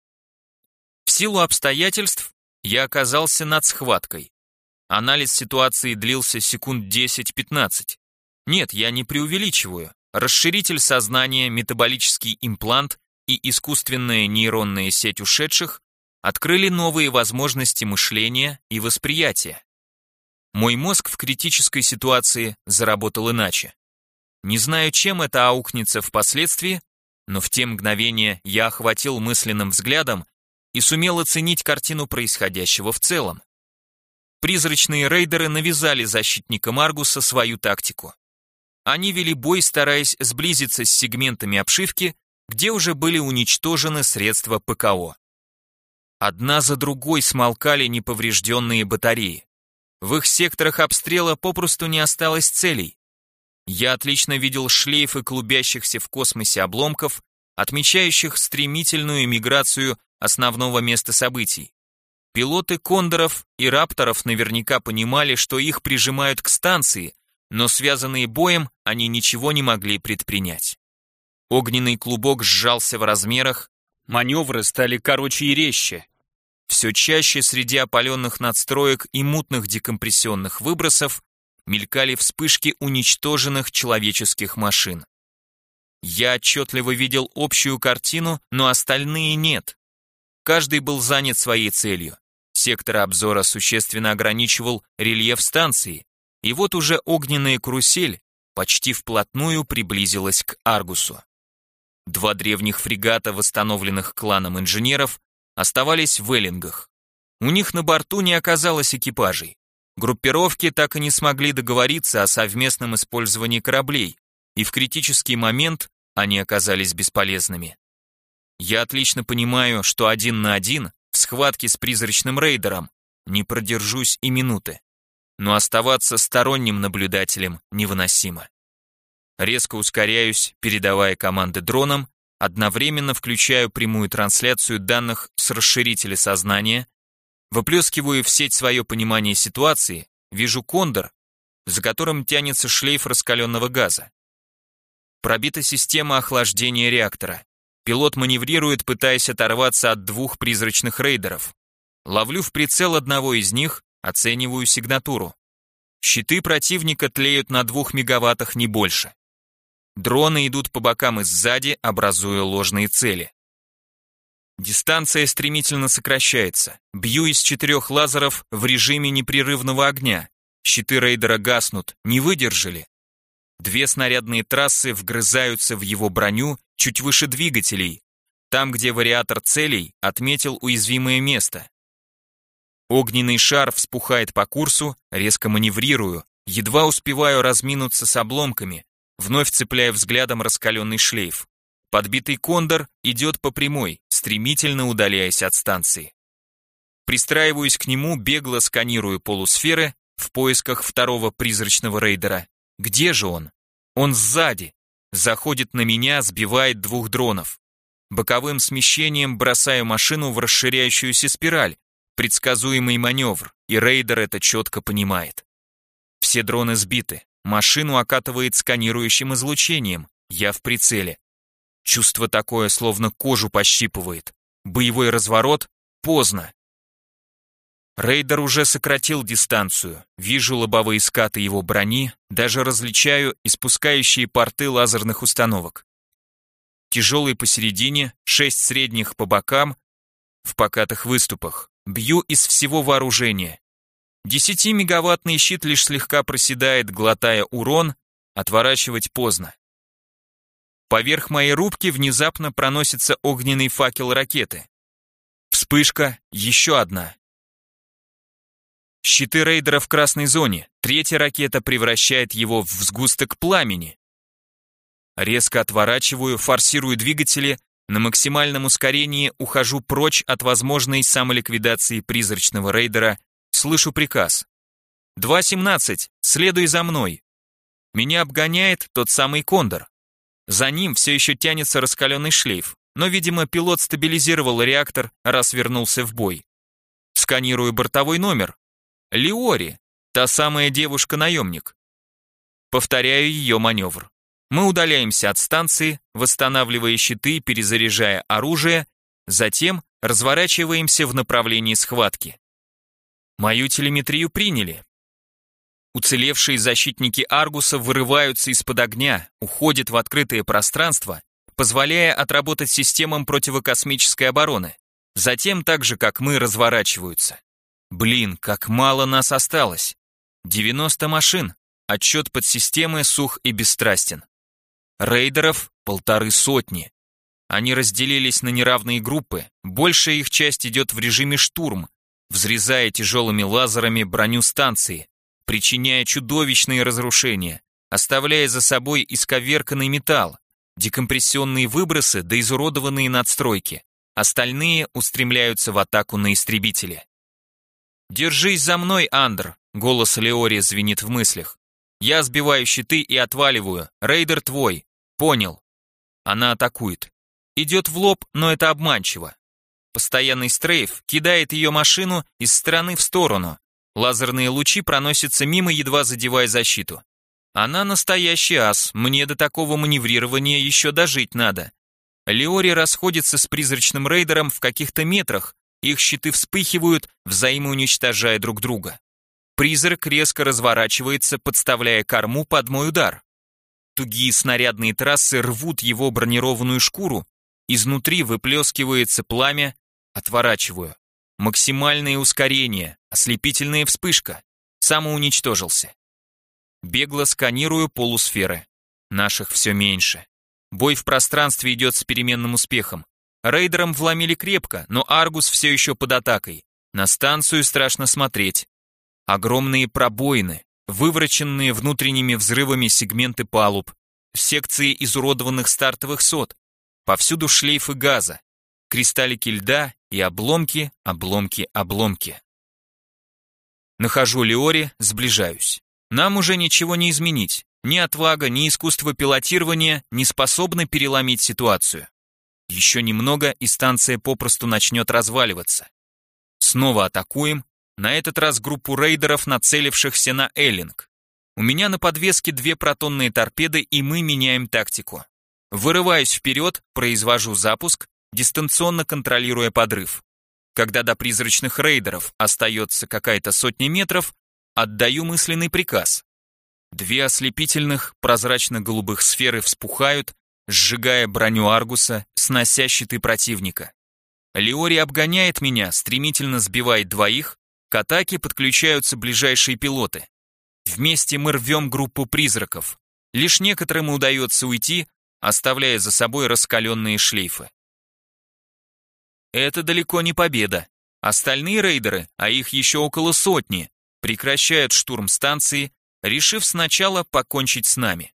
В силу обстоятельств я оказался над схваткой. Анализ ситуации длился секунд десять-пятнадцать. Нет, я не преувеличиваю. Расширитель сознания, метаболический имплант и искусственная нейронная сеть ушедших открыли новые возможности мышления и восприятия. Мой мозг в критической ситуации заработал иначе. Не знаю, чем это аукнется впоследствии, но в те мгновения я охватил мысленным взглядом и сумел оценить картину происходящего в целом. Призрачные рейдеры навязали защитникам Аргуса свою тактику. Они вели бой, стараясь сблизиться с сегментами обшивки, где уже были уничтожены средства ПКО. Одна за другой смолкали неповрежденные батареи. В их секторах обстрела попросту не осталось целей. Я отлично видел шлейфы клубящихся в космосе обломков, отмечающих стремительную миграцию основного места событий. Пилоты кондоров и рапторов наверняка понимали, что их прижимают к станции, но связанные боем они ничего не могли предпринять. Огненный клубок сжался в размерах, маневры стали короче и резче. Все чаще среди опаленных надстроек и мутных декомпрессионных выбросов мелькали вспышки уничтоженных человеческих машин. Я отчетливо видел общую картину, но остальные нет. Каждый был занят своей целью. Сектор обзора существенно ограничивал рельеф станции, и вот уже огненная карусель почти вплотную приблизилась к Аргусу. Два древних фрегата, восстановленных кланом инженеров, оставались в эллингах. У них на борту не оказалось экипажей. Группировки так и не смогли договориться о совместном использовании кораблей, и в критический момент они оказались бесполезными. Я отлично понимаю, что один на один в схватке с призрачным рейдером не продержусь и минуты, но оставаться сторонним наблюдателем невыносимо. Резко ускоряюсь, передавая команды дронам, одновременно включаю прямую трансляцию данных с расширителя сознания, выплескиваю в сеть свое понимание ситуации, вижу кондор, за которым тянется шлейф раскаленного газа. Пробита система охлаждения реактора. Пилот маневрирует, пытаясь оторваться от двух призрачных рейдеров. Ловлю в прицел одного из них, оцениваю сигнатуру. Щиты противника тлеют на двух мегаваттах, не больше. Дроны идут по бокам и сзади, образуя ложные цели. Дистанция стремительно сокращается. Бью из четырех лазеров в режиме непрерывного огня. Щиты рейдера гаснут, не выдержали. Две снарядные трассы вгрызаются в его броню чуть выше двигателей, там, где вариатор целей отметил уязвимое место. Огненный шар вспухает по курсу, резко маневрирую, едва успеваю разминуться с обломками, вновь цепляя взглядом раскаленный шлейф. Подбитый кондор идет по прямой, стремительно удаляясь от станции. Пристраиваюсь к нему, бегло сканирую полусферы в поисках второго призрачного рейдера. Где же он? Он сзади. Заходит на меня, сбивает двух дронов. Боковым смещением бросаю машину в расширяющуюся спираль. Предсказуемый маневр, и рейдер это четко понимает. Все дроны сбиты. Машину окатывает сканирующим излучением. Я в прицеле. Чувство такое, словно кожу пощипывает. Боевой разворот? Поздно. Рейдер уже сократил дистанцию. Вижу лобовые скаты его брони, даже различаю испускающие порты лазерных установок. Тяжелый посередине, шесть средних по бокам, в покатых выступах. Бью из всего вооружения. Десятимегаваттный щит лишь слегка проседает, глотая урон, отворачивать поздно. Поверх моей рубки внезапно проносится огненный факел ракеты. Вспышка, еще одна. Щиты рейдера в красной зоне, третья ракета превращает его в сгусток пламени. Резко отворачиваю, форсирую двигатели, на максимальном ускорении ухожу прочь от возможной самоликвидации призрачного рейдера, слышу приказ. два семнадцать, следуй за мной. Меня обгоняет тот самый кондор. За ним все еще тянется раскаленный шлейф, но, видимо, пилот стабилизировал реактор, раз вернулся в бой. Сканирую бортовой номер. Лиори, та самая девушка-наемник. Повторяю ее маневр. Мы удаляемся от станции, восстанавливая щиты, перезаряжая оружие, затем разворачиваемся в направлении схватки. Мою телеметрию приняли. Уцелевшие защитники Аргуса вырываются из-под огня, уходят в открытое пространство, позволяя отработать системам противокосмической обороны. Затем, так же как мы, разворачиваются. Блин, как мало нас осталось. девяносто машин. Отчет подсистемы сух и бесстрастен. Рейдеров полторы сотни. Они разделились на неравные группы, большая их часть идет в режиме штурм, взрезая тяжелыми лазерами броню станции, причиняя чудовищные разрушения, оставляя за собой исковерканный металл, декомпрессионные выбросы да изуродованные надстройки. Остальные устремляются в атаку на истребители. «Держись за мной, Андр!» — голос Леори звенит в мыслях. «Я сбиваю щиты и отваливаю. Рейдер твой. Понял». Она атакует. Идет в лоб, но это обманчиво. Постоянный стрейф кидает ее машину из стороны в сторону. Лазерные лучи проносятся мимо, едва задевая защиту. Она настоящий ас, мне до такого маневрирования еще дожить надо. Леори расходится с призрачным рейдером в каких-то метрах, их щиты вспыхивают, взаимоуничтожая друг друга. Призрак резко разворачивается, подставляя корму под мой удар. Тугие снарядные трассы рвут его бронированную шкуру, изнутри выплескивается пламя, отворачиваю. Максимальное ускорение, ослепительная вспышка. Самоуничтожился. Бегло сканирую полусферы. Наших все меньше. Бой в пространстве идет с переменным успехом. Рейдерам вломили крепко, но Аргус все еще под атакой. На станцию страшно смотреть. Огромные пробоины, вывороченные внутренними взрывами сегменты палуб, секции изуродованных стартовых сот, повсюду шлейфы газа, кристаллики льда и обломки, обломки, обломки. Нахожу Леори, сближаюсь. Нам уже ничего не изменить. Ни отвага, ни искусство пилотирования не способны переломить ситуацию. Еще немного, и станция попросту начнет разваливаться. Снова атакуем, на этот раз группу рейдеров, нацелившихся на Эллинг. У меня на подвеске две протонные торпеды, и мы меняем тактику. Вырываюсь вперед, произвожу запуск, дистанционно контролируя подрыв. Когда до призрачных рейдеров остается какая-то сотня метров, отдаю мысленный приказ. Две ослепительных прозрачно-голубых сферы вспухают, сжигая броню Аргуса, снося щиты противника. Леори обгоняет меня, стремительно сбивает двоих, к атаке подключаются ближайшие пилоты. Вместе мы рвем группу призраков. Лишь некоторым удается уйти, оставляя за собой раскаленные шлейфы. Это далеко не победа. Остальные рейдеры, а их еще около сотни, прекращают штурм станции, решив сначала покончить с нами.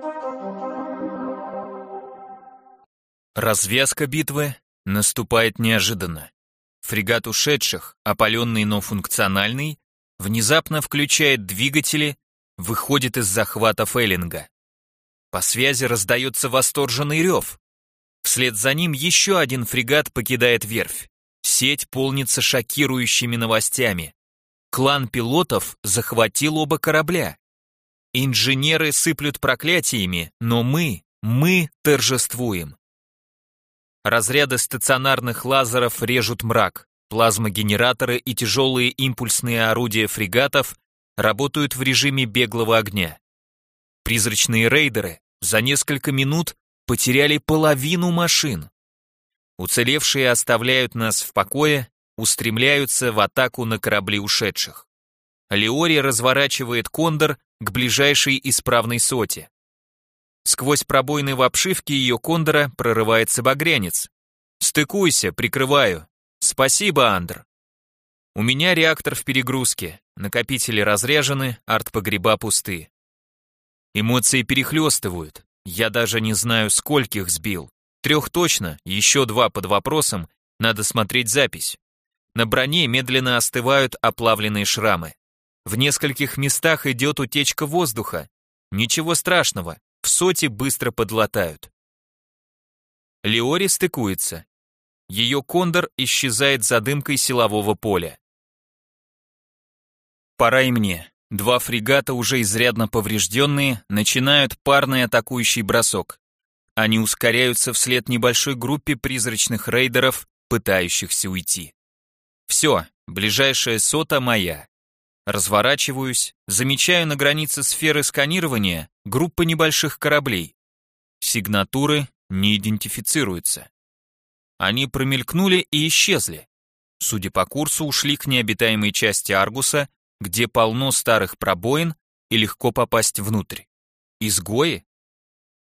Развязка битвы наступает неожиданно. Фрегат ушедших, опаленный, но функциональный, внезапно включает двигатели, выходит из захвата Эллинга. По связи раздается восторженный рев. Вслед за ним еще один фрегат покидает верфь. Сеть полнится шокирующими новостями. Клан пилотов захватил оба корабля. Инженеры сыплют проклятиями, но мы, мы торжествуем. Разряды стационарных лазеров режут мрак. Плазмогенераторы и тяжелые импульсные орудия фрегатов работают в режиме беглого огня. Призрачные рейдеры за несколько минут потеряли половину машин. Уцелевшие оставляют нас в покое, устремляются в атаку на корабли ушедших. Леори разворачивает кондор к ближайшей исправной соте. Сквозь пробоины в обшивке ее кондора прорывается багрянец. «Стыкуйся, прикрываю». «Спасибо, Андр». У меня реактор в перегрузке, накопители разряжены, артпогреба пусты. Эмоции перехлестывают, я даже не знаю, скольких сбил. Трех точно, еще два под вопросом, надо смотреть запись. На броне медленно остывают оплавленные шрамы. В нескольких местах идет утечка воздуха. Ничего страшного, в соте быстро подлатают. Леори стыкуется. Ее кондор исчезает за дымкой силового поля. Пора и мне. Два фрегата, уже изрядно поврежденные, начинают парный атакующий бросок. Они ускоряются вслед небольшой группе призрачных рейдеров, пытающихся уйти. Все, ближайшая сота моя. Разворачиваюсь, замечаю на границе сферы сканирования группы небольших кораблей. Сигнатуры не идентифицируются. Они промелькнули и исчезли. Судя по курсу, ушли к необитаемой части Аргуса, где полно старых пробоин и легко попасть внутрь. Изгои?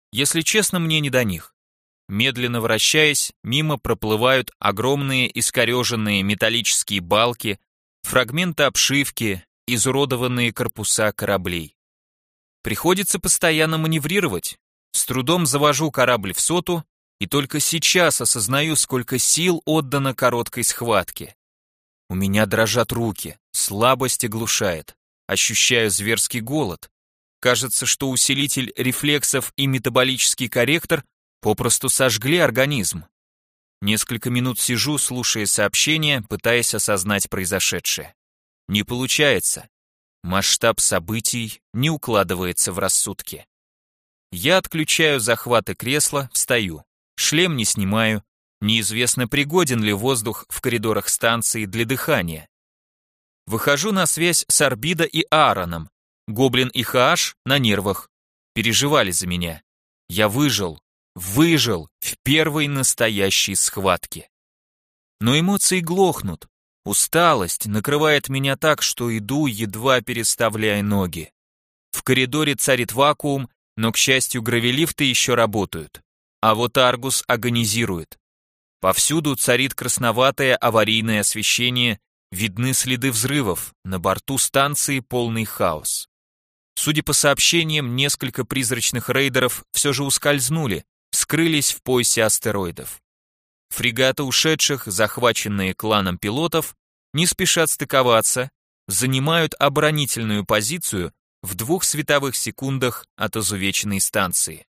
Если честно, мне не до них. Медленно вращаясь, мимо проплывают огромные искореженные металлические балки, фрагменты обшивки, изуродованные корпуса кораблей. Приходится постоянно маневрировать. С трудом завожу корабль в соту, и только сейчас осознаю, сколько сил отдано короткой схватке. У меня дрожат руки, слабость оглушает, ощущаю зверский голод. Кажется, что усилитель рефлексов и метаболический корректор попросту сожгли организм. Несколько минут сижу, слушая сообщения, пытаясь осознать произошедшее. Не получается. Масштаб событий не укладывается в рассудке. Я отключаю захваты кресла, встаю. Шлем не снимаю. Неизвестно, пригоден ли воздух в коридорах станции для дыхания. Выхожу на связь с Арбидо и Аароном. Гоблин и Хааш на нервах. Переживали за меня. Я выжил. Выжил в первой настоящей схватке. Но эмоции глохнут. Усталость накрывает меня так, что иду, едва переставляя ноги. В коридоре царит вакуум, но, к счастью, гравилифты еще работают. А вот Аргус агонизирует. Повсюду царит красноватое аварийное освещение, видны следы взрывов, на борту станции полный хаос. Судя по сообщениям, несколько призрачных рейдеров все же ускользнули, скрылись в поясе астероидов. Фрегаты ушедших, захваченные кланом пилотов, не спешат стыковаться, занимают оборонительную позицию в двух световых секундах от изувеченной станции.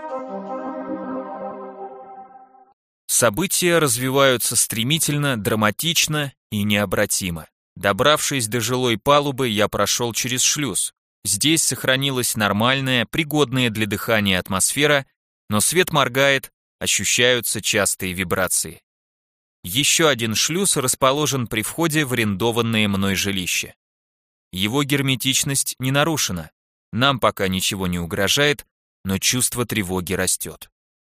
События развиваются стремительно, драматично и необратимо. Добравшись до жилой палубы, я прошел через шлюз. Здесь сохранилась нормальная, пригодная для дыхания атмосфера, но свет моргает, ощущаются частые вибрации. Еще один шлюз расположен при входе в арендованное мной жилище. Его герметичность не нарушена, нам пока ничего не угрожает, но чувство тревоги растет.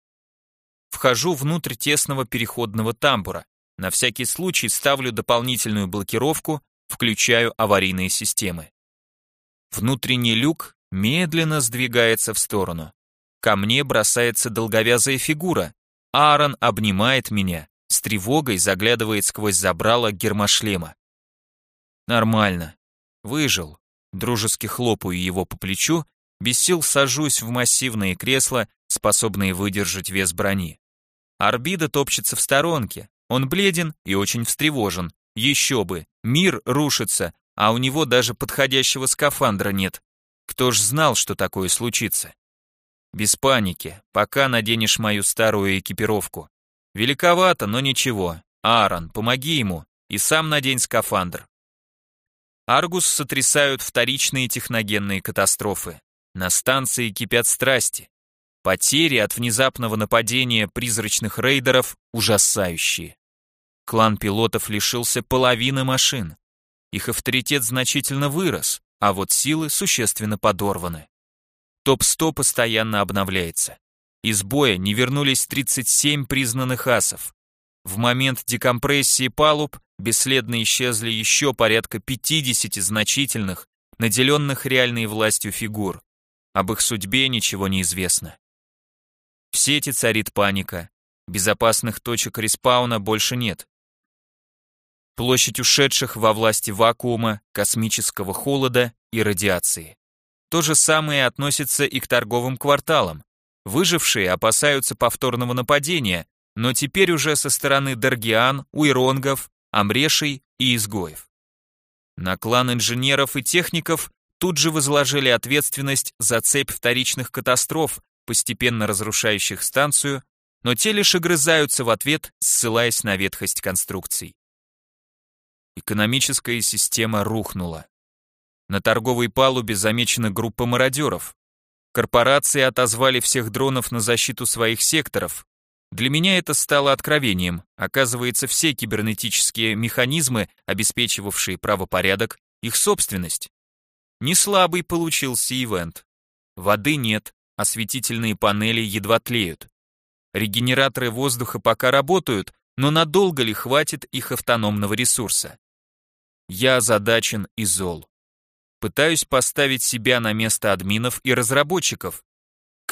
Вхожу внутрь тесного переходного тамбура, на всякий случай ставлю дополнительную блокировку, включаю аварийные системы. Внутренний люк медленно сдвигается в сторону. Ко мне бросается долговязая фигура. Аарон обнимает меня, с тревогой заглядывает сквозь забрало гермошлема. Нормально. Выжил. Дружески хлопаю его по плечу, без сил сажусь в массивные кресла, способные выдержать вес брони. Арбидо топчется в сторонке. Он бледен и очень встревожен. Еще бы, мир рушится, а у него даже подходящего скафандра нет. Кто ж знал, что такое случится? Без паники, пока наденешь мою старую экипировку. Великовато, но ничего. Аарон, помоги ему и сам надень скафандр. Аргус сотрясают вторичные техногенные катастрофы. На станции кипят страсти. Потери от внезапного нападения призрачных рейдеров ужасающие. Клан пилотов лишился половины машин. Их авторитет значительно вырос, а вот силы существенно подорваны. топ сто постоянно обновляется. Из боя не вернулись тридцать семь признанных асов. В момент декомпрессии палуб бесследно исчезли еще порядка пятидесяти значительных, наделенных реальной властью фигур. Об их судьбе ничего не известно. В сети царит паника. Безопасных точек респауна больше нет. Площадь ушедших во власти вакуума, космического холода и радиации. То же самое относится и к торговым кварталам. Выжившие опасаются повторного нападения, но теперь уже со стороны Даргиан, Уйронгов, Амрешей и изгоев. На клан инженеров и техников тут же возложили ответственность за цепь вторичных катастроф, постепенно разрушающих станцию, но те лишь огрызаются в ответ, ссылаясь на ветхость конструкций. Экономическая система рухнула. На торговой палубе замечена группа мародеров. Корпорации отозвали всех дронов на защиту своих секторов. Для меня это стало откровением. Оказывается, все кибернетические механизмы, обеспечивавшие правопорядок, их собственность. Не слабый получился ивент. Воды нет, осветительные панели едва тлеют. Регенераторы воздуха пока работают, но надолго ли хватит их автономного ресурса? Я озадачен и зол. Пытаюсь поставить себя на место админов и разработчиков. К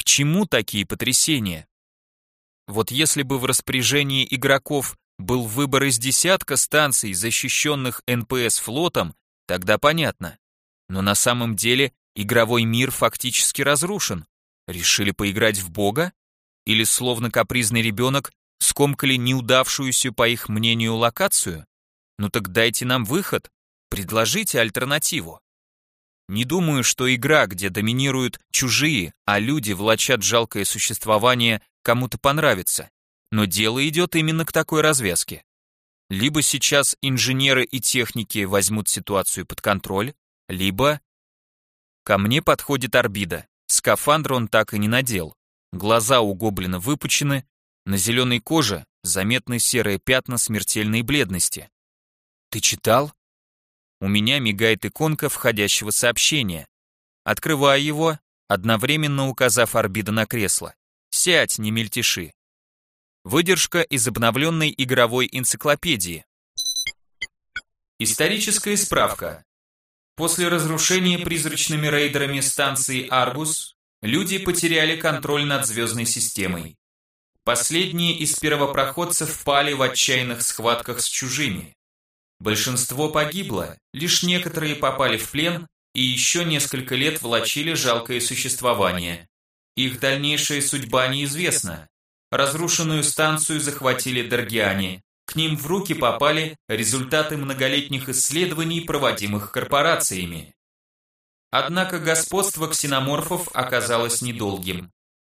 К чему такие потрясения? Вот если бы в распоряжении игроков был выбор из десятка станций, защищенных эн пэ эс флотом, тогда понятно. Но на самом деле игровой мир фактически разрушен. Решили поиграть в Бога? Или, словно капризный ребенок, скомкали неудавшуюся, по их мнению, локацию? Ну так дайте нам выход, предложите альтернативу. Не думаю, что игра, где доминируют чужие, а люди влачат жалкое существование, кому-то понравится. Но дело идет именно к такой развязке. Либо сейчас инженеры и техники возьмут ситуацию под контроль, либо... Ко мне подходит Арбида. Скафандр он так и не надел. Глаза у гоблина выпучены, на зеленой коже заметны серые пятна смертельной бледности. «Ты читал?» У меня мигает иконка входящего сообщения. Открываю его, одновременно указав Арбида на кресло. «Сядь, не мельтеши». Выдержка из обновленной игровой энциклопедии. Историческая справка. После разрушения призрачными рейдерами станции Аргус, люди потеряли контроль над звездной системой. Последние из первопроходцев пали в отчаянных схватках с чужими. Большинство погибло, лишь некоторые попали в плен и еще несколько лет влачили жалкое существование. Их дальнейшая судьба неизвестна. Разрушенную станцию захватили даргиане. К ним в руки попали результаты многолетних исследований, проводимых корпорациями. Однако господство ксеноморфов оказалось недолгим.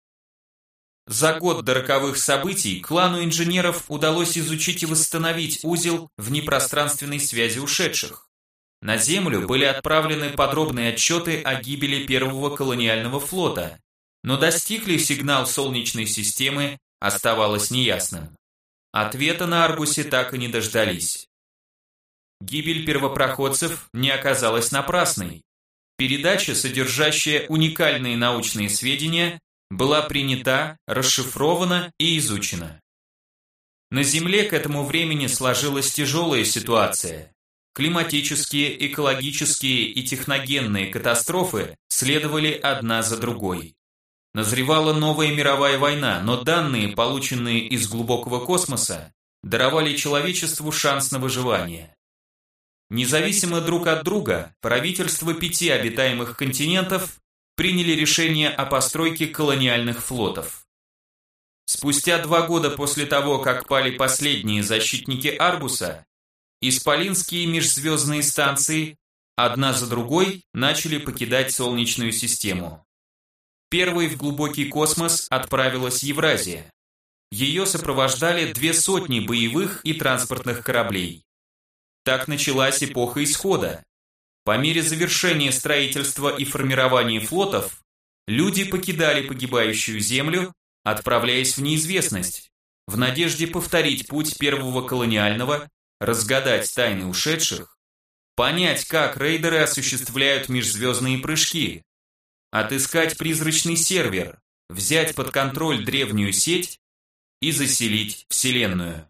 За год до роковых событий клану инженеров удалось изучить и восстановить узел внепространственной связи ушедших. На Землю были отправлены подробные отчеты о гибели первого колониального флота, но достиг ли сигнал Солнечной системы, оставалось неясным. Ответа на Аргусе так и не дождались. Гибель первопроходцев не оказалась напрасной. Передача, содержащая уникальные научные сведения, была принята, расшифрована и изучена. На Земле к этому времени сложилась тяжелая ситуация. Климатические, экологические и техногенные катастрофы следовали одна за другой. Назревала новая мировая война, но данные, полученные из глубокого космоса, даровали человечеству шанс на выживание. Независимо друг от друга, правительства пяти обитаемых континентов приняли решение о постройке колониальных флотов. Спустя два года после того, как пали последние защитники Аргуса, исполинские межзвездные станции одна за другой начали покидать Солнечную систему. Первой в глубокий космос отправилась Евразия. Ее сопровождали две сотни боевых и транспортных кораблей. Так началась эпоха исхода. По мере завершения строительства и формирования флотов, люди покидали погибающую Землю, отправляясь в неизвестность, в надежде повторить путь первого колониального, разгадать тайны ушедших, понять, как рейдеры осуществляют межзвездные прыжки, отыскать призрачный сервер, взять под контроль древнюю сеть и заселить Вселенную.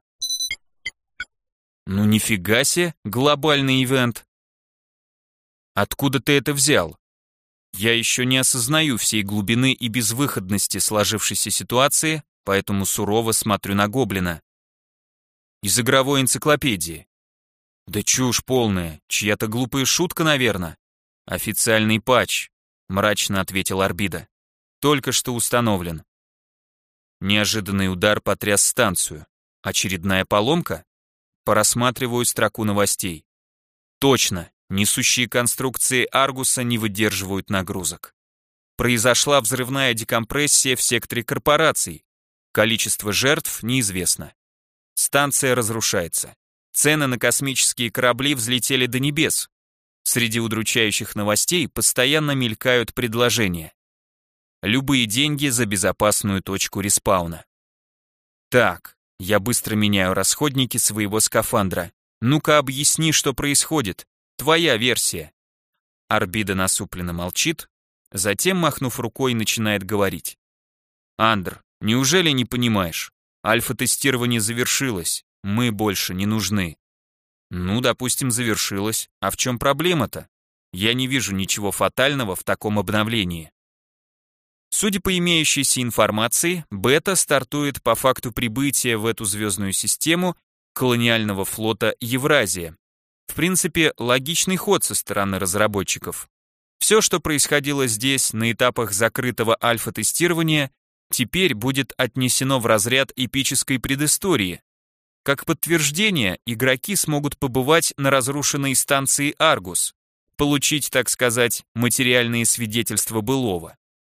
Ну нифига себе, глобальный ивент. Откуда ты это взял? Я еще не осознаю всей глубины и безвыходности сложившейся ситуации, поэтому сурово смотрю на гоблина. Из игровой энциклопедии. Да чушь полная, чья-то глупая шутка, наверное. Официальный патч, мрачно ответил Арбида. Только что установлен. Неожиданный удар потряс станцию. Очередная поломка? Порассматриваю строку новостей. Точно, несущие конструкции Аргуса не выдерживают нагрузок. Произошла взрывная декомпрессия в секторе корпораций. Количество жертв неизвестно. Станция разрушается. Цены на космические корабли взлетели до небес. Среди удручающих новостей постоянно мелькают предложения. Любые деньги за безопасную точку респауна. Так, я быстро меняю расходники своего скафандра. Ну-ка объясни, что происходит. Твоя версия. Арбида насупленно молчит, затем, махнув рукой, начинает говорить. Андр, неужели не понимаешь? Альфа-тестирование завершилось, мы больше не нужны. Ну, допустим, завершилось. А в чем проблема-то? Я не вижу ничего фатального в таком обновлении. Судя по имеющейся информации, Бета стартует по факту прибытия в эту звездную систему колониального флота Евразия. В принципе, логичный ход со стороны разработчиков. Все, что происходило здесь на этапах закрытого альфа-тестирования, теперь будет отнесено в разряд эпической предыстории. Как подтверждение, игроки смогут побывать на разрушенной станции Аргус, получить, так сказать, материальные свидетельства былого.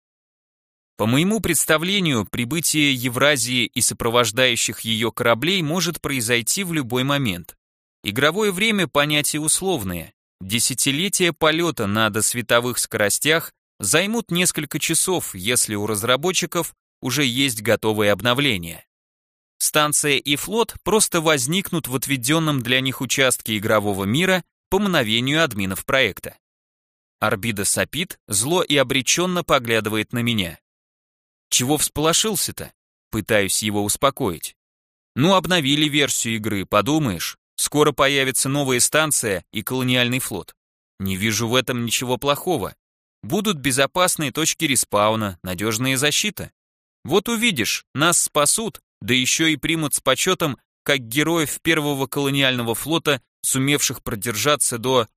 По моему представлению, прибытие Евразии и сопровождающих ее кораблей может произойти в любой момент. Игровое время – понятие условное. Десятилетия полета на досветовых скоростях займут несколько часов, если у разработчиков уже есть готовые обновления. Станция и флот просто возникнут в отведенном для них участке игрового мира по мановению админов проекта. Арбида сопит, зло и обреченно поглядывает на меня. Чего всполошился-то? Пытаюсь его успокоить. Ну, обновили версию игры, подумаешь. Скоро появится новая станция и колониальный флот. Не вижу в этом ничего плохого. Будут безопасные точки респауна, надежная защита. Вот увидишь, нас спасут, да еще и примут с почетом, как героев первого колониального флота, сумевших продержаться до...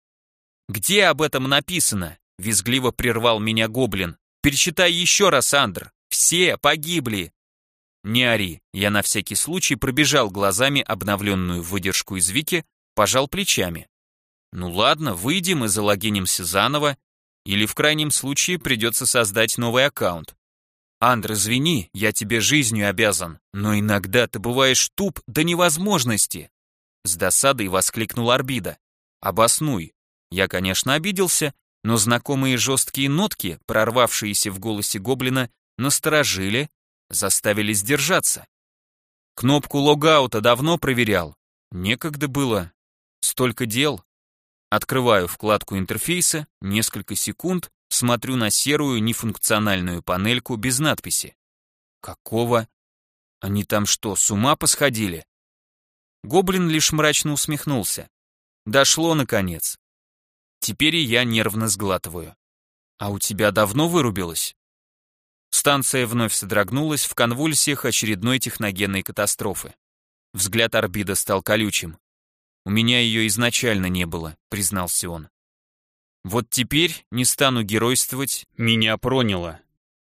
«Где об этом написано?» — визгливо прервал меня гоблин. «Перечитай еще раз, Андр. Все погибли!» «Не ори», я на всякий случай пробежал глазами обновленную выдержку из Вики, пожал плечами. «Ну ладно, выйдем и залогинимся заново, или в крайнем случае придется создать новый аккаунт. Андр, извини, я тебе жизнью обязан, но иногда ты бываешь туп до невозможности!» С досадой воскликнул Арбида. «Обоснуй». Я, конечно, обиделся, но знакомые жесткие нотки, прорвавшиеся в голосе гоблина, насторожили, заставили сдержаться. Кнопку логаута давно проверял. Некогда было. Столько дел. Открываю вкладку интерфейса, несколько секунд, смотрю на серую нефункциональную панельку без надписи. Какого? Они там что, с ума посходили? Гоблин лишь мрачно усмехнулся. Дошло, наконец. Теперь и я нервно сглатываю. А у тебя давно вырубилось? Станция вновь содрогнулась в конвульсиях очередной техногенной катастрофы. Взгляд Арбида стал колючим. «У меня ее изначально не было», — признался он. «Вот теперь не стану геройствовать, меня проняло».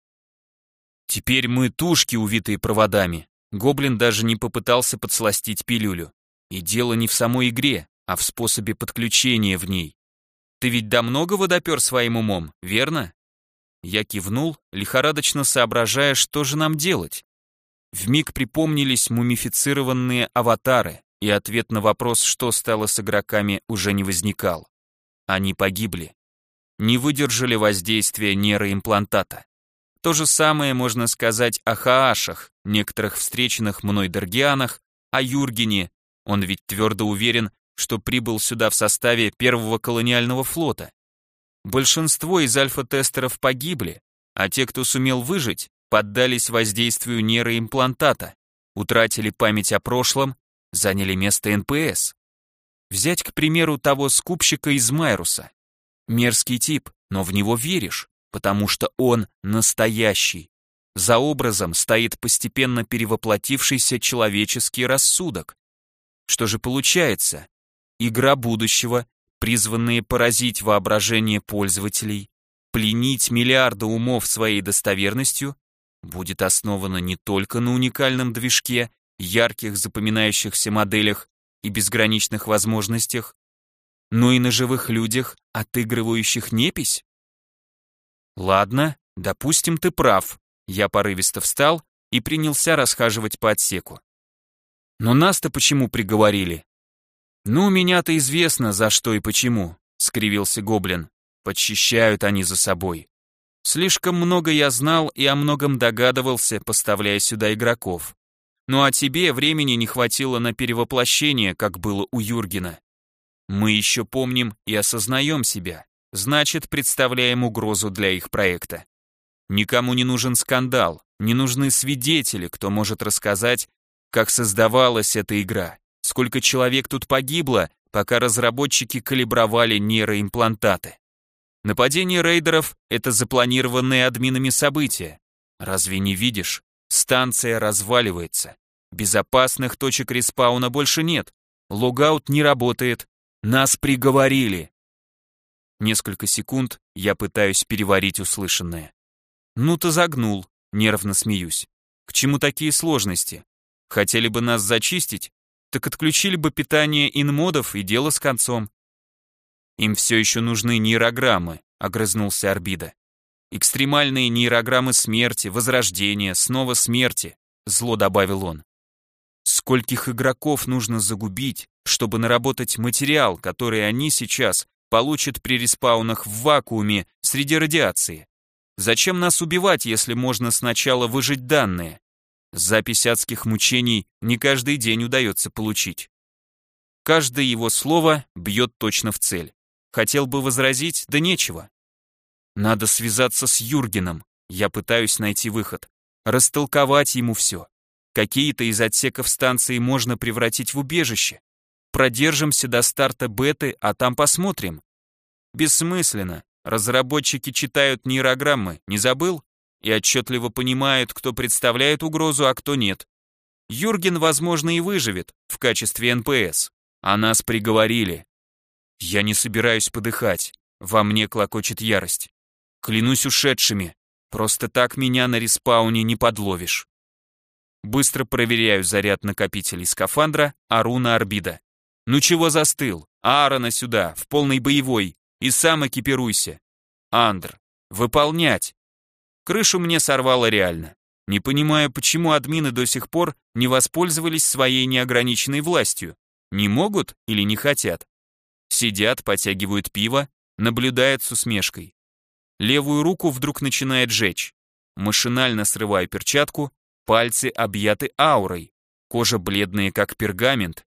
«Теперь мы тушки, увитые проводами». Гоблин даже не попытался подсластить пилюлю. И дело не в самой игре, а в способе подключения в ней. Ты ведь до многого допер своим умом, верно? Я кивнул, лихорадочно соображая, что же нам делать. Вмиг припомнились мумифицированные аватары, и ответ на вопрос, что стало с игроками, уже не возникал. Они погибли. Не выдержали воздействия нейроимплантата. То же самое можно сказать о Хаашах, некоторых встреченных мной Даргианах, о Юргене. Он ведь твердо уверен, что прибыл сюда в составе первого колониального флота. Большинство из альфа-тестеров погибли, а те, кто сумел выжить, поддались воздействию нейроимплантата, утратили память о прошлом, заняли место эн пэ эс. Взять, к примеру, того скупщика из Майруса. Мерзкий тип, но в него веришь, потому что он настоящий. За образом стоит постепенно перевоплотившийся человеческий рассудок. Что же получается? Игра будущего, призванная поразить воображение пользователей, пленить миллиарды умов своей достоверностью, будет основана не только на уникальном движке, ярких запоминающихся моделях и безграничных возможностях, но и на живых людях, отыгрывающих непись? Ладно, допустим, ты прав. Я порывисто встал и принялся расхаживать по отсеку. Но нас-то почему приговорили? «Ну, меня-то известно, за что и почему», — скривился гоблин. «Подчищают они за собой. Слишком много я знал и о многом догадывался, поставляя сюда игроков. Ну а тебе времени не хватило на перевоплощение, как было у Юргена. Мы еще помним и осознаем себя, значит, представляем угрозу для их проекта. Никому не нужен скандал, не нужны свидетели, кто может рассказать, как создавалась эта игра. Сколько человек тут погибло, пока разработчики калибровали нейроимплантаты. Нападение рейдеров — это запланированные админами события. Разве не видишь? Станция разваливается. Безопасных точек респауна больше нет. Логаут не работает. Нас приговорили. Несколько секунд я пытаюсь переварить услышанное. Ну ты загнул, нервно смеюсь. К чему такие сложности? Хотели бы нас зачистить? Так отключили бы питание инмодов и дело с концом. Им все еще нужны нейрограммы, огрызнулся Орбида. Экстремальные нейрограммы смерти, возрождения, снова смерти, зло добавил он. Скольких игроков нужно загубить, чтобы наработать материал, который они сейчас получат при респаунах в вакууме среди радиации? Зачем нас убивать, если можно сначала выжать данные? Запись адских мучений не каждый день удается получить. Каждое его слово бьет точно в цель. Хотел бы возразить, да нечего. Надо связаться с Юргеном, я пытаюсь найти выход. Растолковать ему все. Какие-то из отсеков станции можно превратить в убежище. Продержимся до старта беты, а там посмотрим. Бессмысленно. Разработчики читают нейрограммы, не забыл? И отчетливо понимают, кто представляет угрозу, а кто нет. Юрген, возможно, и выживет в качестве эн пэ эс. А нас приговорили. Я не собираюсь подыхать. Во мне клокочет ярость. Клянусь ушедшими. Просто так меня на респауне не подловишь. Быстро проверяю заряд накопителей скафандра, ору на Орбида. Ну чего застыл? Аарона сюда, в полной боевой, и сам экипируйся. Андр, выполнять. Крышу мне сорвало реально. Не понимаю, почему админы до сих пор не воспользовались своей неограниченной властью. Не могут или не хотят? Сидят, потягивают пиво, наблюдают с усмешкой. Левую руку вдруг начинает жечь. Машинально срываю перчатку, пальцы объяты аурой, кожа бледная, как пергамент,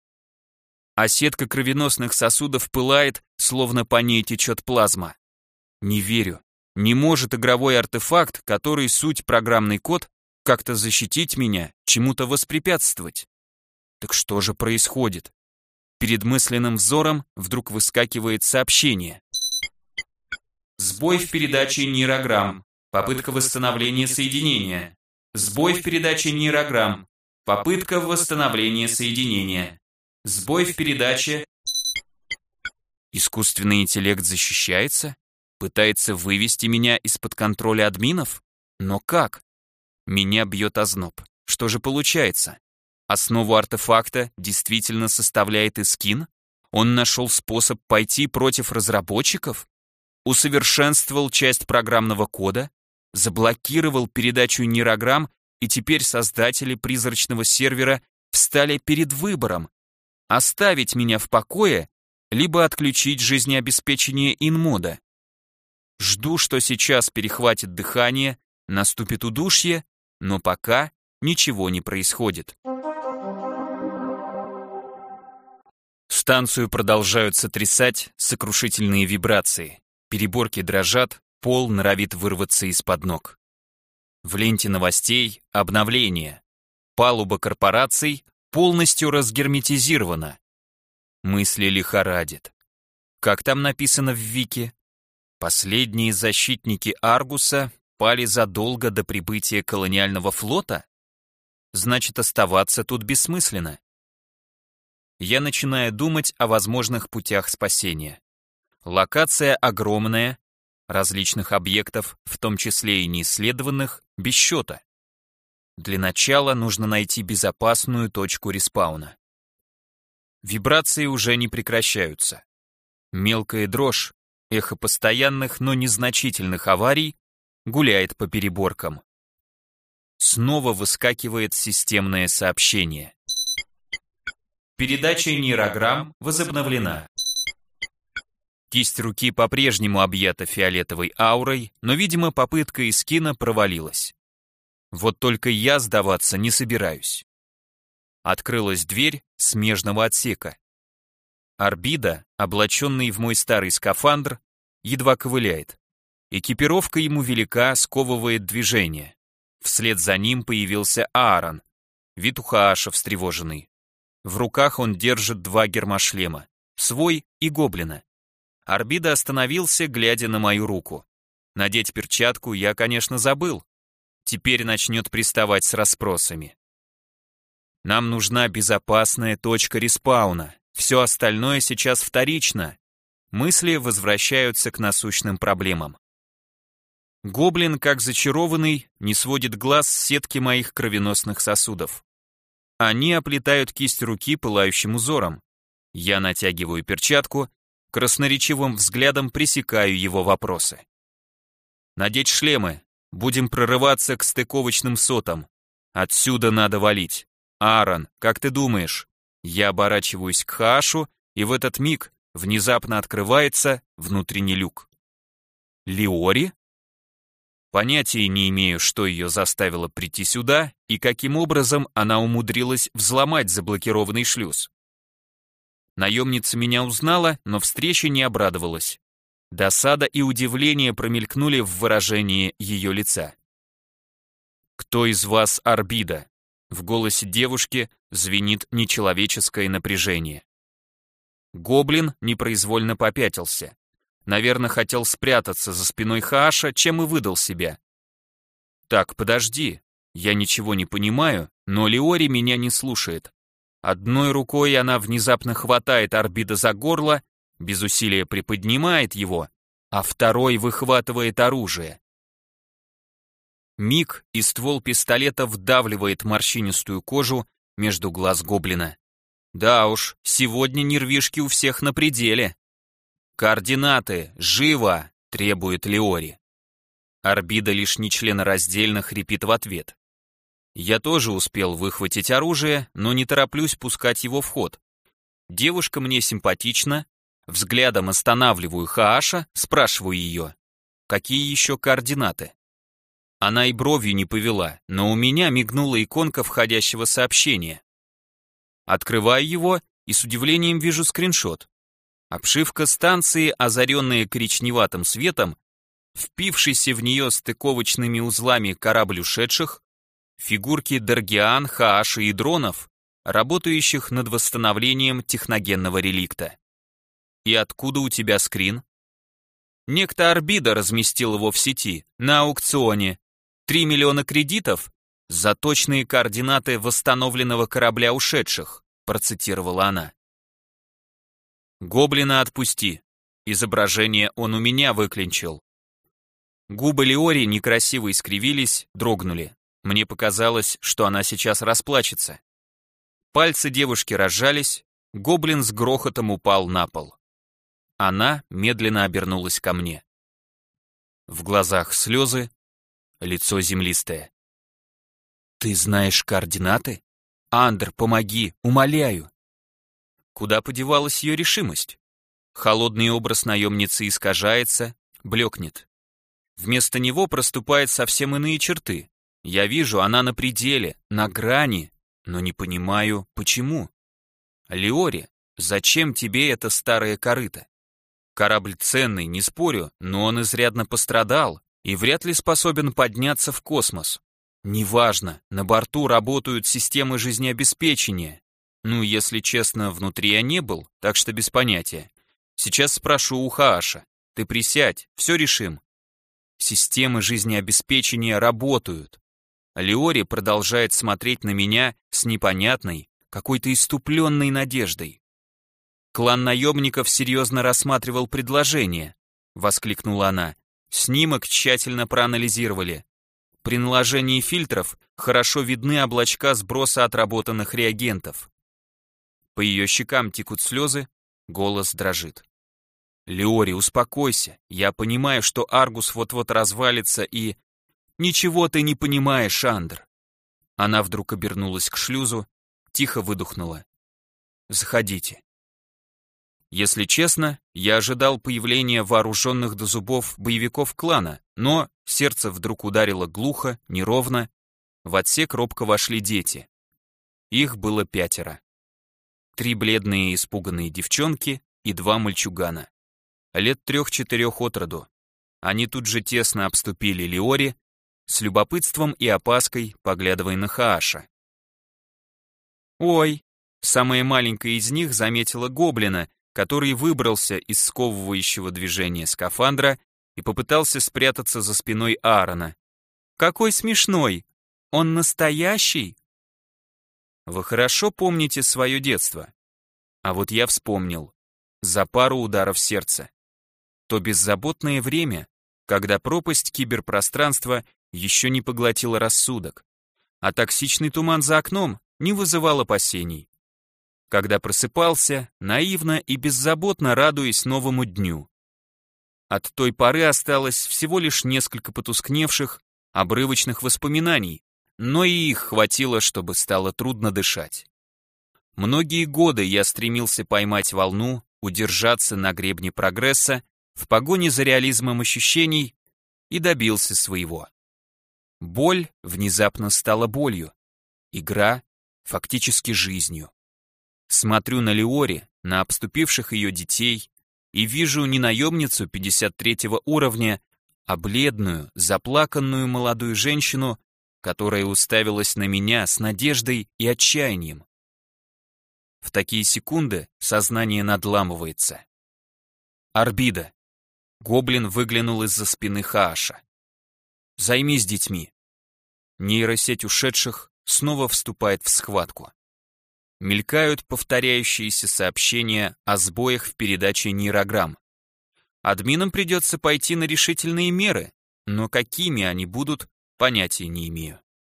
а сетка кровеносных сосудов пылает, словно по ней течет плазма. Не верю. Не может игровой артефакт, который суть программный код, как-то защитить меня, чему-то воспрепятствовать. Так что же происходит? Перед мысленным взором вдруг выскакивает сообщение. Сбой в передаче нейрограмм. Попытка восстановления соединения. Сбой в передаче нейрограмм. Попытка восстановления соединения. Сбой в передаче. Искусственный интеллект защищается? Пытается вывести меня из-под контроля админов? Но как? Меня бьет озноб. Что же получается? Основу артефакта действительно составляет Искин? Он нашел способ пойти против разработчиков? Усовершенствовал часть программного кода? Заблокировал передачу нейрограмм, и теперь создатели призрачного сервера встали перед выбором: оставить меня в покое, либо отключить жизнеобеспечение инмода. Жду, что сейчас перехватит дыхание, наступит удушье, но пока ничего не происходит. Станцию продолжают сотрясать сокрушительные вибрации. Переборки дрожат, пол норовит вырваться из-под ног. В ленте новостей обновление. Палуба корпораций полностью разгерметизирована. Мысли лихорадит. Как там написано в Вики? Последние защитники Аргуса пали задолго до прибытия колониального флота? Значит, оставаться тут бессмысленно. Я начинаю думать о возможных путях спасения. Локация огромная, различных объектов, в том числе и неисследованных, без счета. Для начала нужно найти безопасную точку респауна. Вибрации уже не прекращаются. Мелкая дрожь, эхо постоянных, но незначительных аварий гуляет по переборкам. Снова выскакивает системное сообщение. Передача нейрограмм возобновлена. Кисть руки по-прежнему объята фиолетовой аурой, но, видимо, попытка Искина провалилась. Вот только я сдаваться не собираюсь. Открылась дверь смежного отсека. Орбида, облаченный в мой старый скафандр, едва ковыляет. Экипировка ему велика, сковывает движение. Вслед за ним появился Аарон, вид у Хааша встревоженный. В руках он держит два гермошлема, свой и гоблина. Арбида остановился, глядя на мою руку. Надеть перчатку я, конечно, забыл. Теперь начнет приставать с расспросами. Нам нужна безопасная точка респауна. Все остальное сейчас вторично. Мысли возвращаются к насущным проблемам. Гоблин, как зачарованный, не сводит глаз с сетки моих кровеносных сосудов. Они оплетают кисть руки пылающим узором. Я натягиваю перчатку, красноречивым взглядом пресекаю его вопросы. Надеть шлемы, будем прорываться к стыковочным сотам. Отсюда надо валить. Аарон, как ты думаешь? Я оборачиваюсь к Хаашу, и в этот миг внезапно открывается внутренний люк. Лиори? Понятия не имею, что ее заставило прийти сюда и каким образом она умудрилась взломать заблокированный шлюз. Наемница меня узнала, но встрече не обрадовалась. Досада и удивление промелькнули в выражении ее лица. «Кто из вас Арбида?» В голосе девушки звенит нечеловеческое напряжение. Гоблин непроизвольно попятился. Наверное, хотел спрятаться за спиной Хааша, чем и выдал себя. «Так, подожди, я ничего не понимаю, но Лиори меня не слушает. Одной рукой она внезапно хватает Арбида за горло, без усилия приподнимает его, а второй выхватывает оружие. Миг, и ствол пистолета вдавливает морщинистую кожу между глаз гоблина. Да уж, сегодня нервишки у всех на пределе. «Координаты! Живо!» — требует Лиори. Арбида лишь нечленораздельно хрипит в ответ. Я тоже успел выхватить оружие, но не тороплюсь пускать его в ход. Девушка мне симпатична, взглядом останавливаю Хааша, спрашиваю ее, какие еще координаты. Она и бровью не повела, но у меня мигнула иконка входящего сообщения. Открываю его и с удивлением вижу скриншот. Обшивка станции, озаренная коричневатым светом, впившийся в нее стыковочными узлами корабль ушедших, фигурки Даргиан, Хааши и дронов, работающих над восстановлением техногенного реликта. И откуда у тебя скрин? Некто Арбида разместил его в сети, на аукционе. Три миллиона кредитов за точные координаты восстановленного корабля ушедших, процитировала она. Гоблина отпусти. Изображение он у меня выклинчил. Губы Лиори некрасиво искривились, дрогнули. Мне показалось, что она сейчас расплачется. Пальцы девушки разжались, гоблин с грохотом упал на пол. Она медленно обернулась ко мне. В глазах слезы, лицо землистое. «Ты знаешь координаты? Андр, помоги, умоляю!» Куда подевалась ее решимость? Холодный образ наемницы искажается, блекнет. Вместо него проступают совсем иные черты. Я вижу, она на пределе, на грани, но не понимаю, почему. Лиори, зачем тебе это старое корыто? Корабль ценный, не спорю, но он изрядно пострадал и вряд ли способен подняться в космос. Неважно, на борту работают системы жизнеобеспечения. Ну, если честно, внутри я не был, так что без понятия. Сейчас спрошу у Хааша. Ты присядь, все решим. Системы жизнеобеспечения работают. Лиори продолжает смотреть на меня с непонятной, какой-то иступленной надеждой. «Клан наемников серьезно рассматривал предложение», — воскликнула она. «Снимок тщательно проанализировали. При наложении фильтров хорошо видны облачка сброса отработанных реагентов». По ее щекам текут слезы, голос дрожит. «Лиори, успокойся. Я понимаю, что Аргус вот-вот развалится и...» «Ничего ты не понимаешь, Андр». Она вдруг обернулась к шлюзу, тихо выдохнула. «Заходите». Если честно, я ожидал появления вооруженных до зубов боевиков клана, но сердце вдруг ударило глухо, неровно. В отсек робко вошли дети. Их было пятеро. Три бледные испуганные девчонки и два мальчугана. Лет трех-четырех от роду. Они тут же тесно обступили Лиори, с любопытством и опаской поглядывая на Хааша. «Ой!» Самая маленькая из них заметила гоблина который выбрался из сковывающего движения скафандра и попытался спрятаться за спиной Аарона. «Какой смешной! Он настоящий?» Вы хорошо помните свое детство. А вот я вспомнил. За пару ударов сердца. То беззаботное время, когда пропасть киберпространства еще не поглотила рассудок, а токсичный туман за окном не вызывал опасений. Когда просыпался, наивно и беззаботно радуясь новому дню. От той поры осталось всего лишь несколько потускневших, обрывочных воспоминаний, но и их хватило, чтобы стало трудно дышать. Многие годы я стремился поймать волну, удержаться на гребне прогресса в погоне за реализмом ощущений и добился своего. Боль внезапно стала болью, игра фактически жизнью. Смотрю на Леори, на обступивших ее детей, и вижу не наемницу пятьдесят третьего уровня, а бледную, заплаканную молодую женщину, которая уставилась на меня с надеждой и отчаянием. В такие секунды сознание надламывается. Арбида. Гоблин выглянул из-за спины Хааша. Займись детьми. Нейросеть ушедших снова вступает в схватку. Мелькают повторяющиеся сообщения о сбоях в передаче нейрограмм. Админам придется пойти на решительные меры, но какими они будут, понятия не имею.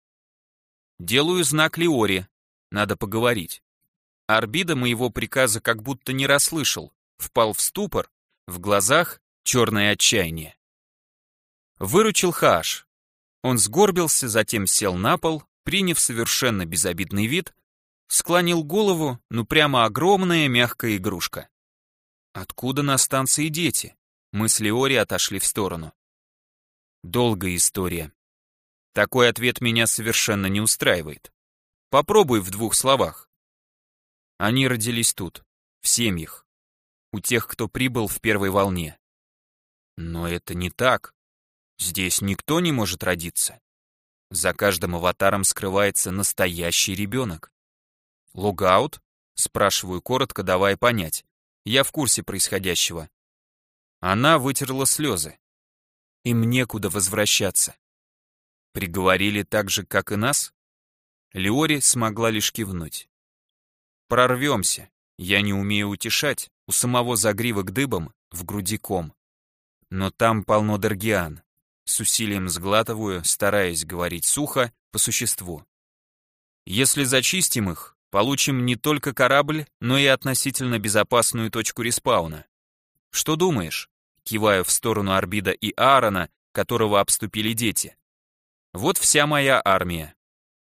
Делаю знак Леори, надо поговорить. Арбида моего приказа как будто не расслышал, впал в ступор, в глазах черное отчаяние. Выручил Хааш. Он сгорбился, затем сел на пол, приняв совершенно безобидный вид, склонил голову, ну прямо огромная мягкая игрушка. Откуда на станции дети? Мы с Леори отошли в сторону. Долгая история. Такой ответ меня совершенно не устраивает. Попробуй в двух словах. Они родились тут, в семьях, у тех, кто прибыл в первой волне. Но это не так. Здесь никто не может родиться. За каждым аватаром скрывается настоящий ребенок. Логаут? Спрашиваю коротко, давая понять. Я в курсе происходящего. Она вытерла слезы. Им некуда возвращаться. Приговорили так же, как и нас? Леори смогла лишь кивнуть. Прорвемся. Я не умею утешать, у самого загривок дыбом, в груди ком. Но там полно даргиан. С усилием сглатываю, стараясь говорить сухо, по существу. Если зачистим их, получим не только корабль, но и относительно безопасную точку респауна. Что думаешь? Киваю в сторону Арбида и Аарона, которого обступили дети. Вот вся моя армия.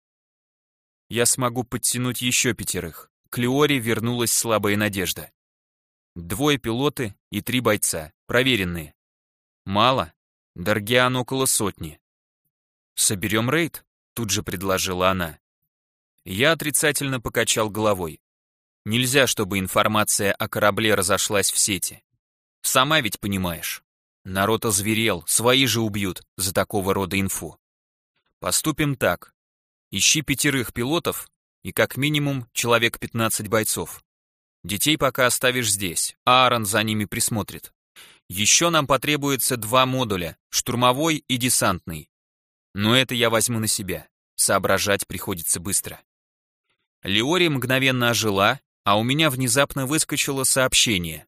Я смогу подтянуть еще пятерых. К Леори вернулась слабая надежда. Двое пилоты и три бойца, проверенные. Мало? Даргиан около сотни. Соберем рейд? Тут же предложила она. Я отрицательно покачал головой. Нельзя, чтобы информация о корабле разошлась в сети. Сама ведь понимаешь. Народ озверел, свои же убьют за такого рода инфу. Поступим так. Ищи пятерых пилотов и как минимум человек пятнадцать бойцов. Детей пока оставишь здесь, Аарон за ними присмотрит. Еще нам потребуется два модуля, штурмовой и десантный. Но это я возьму на себя, соображать приходится быстро. Леори мгновенно ожила, а у меня внезапно выскочило сообщение.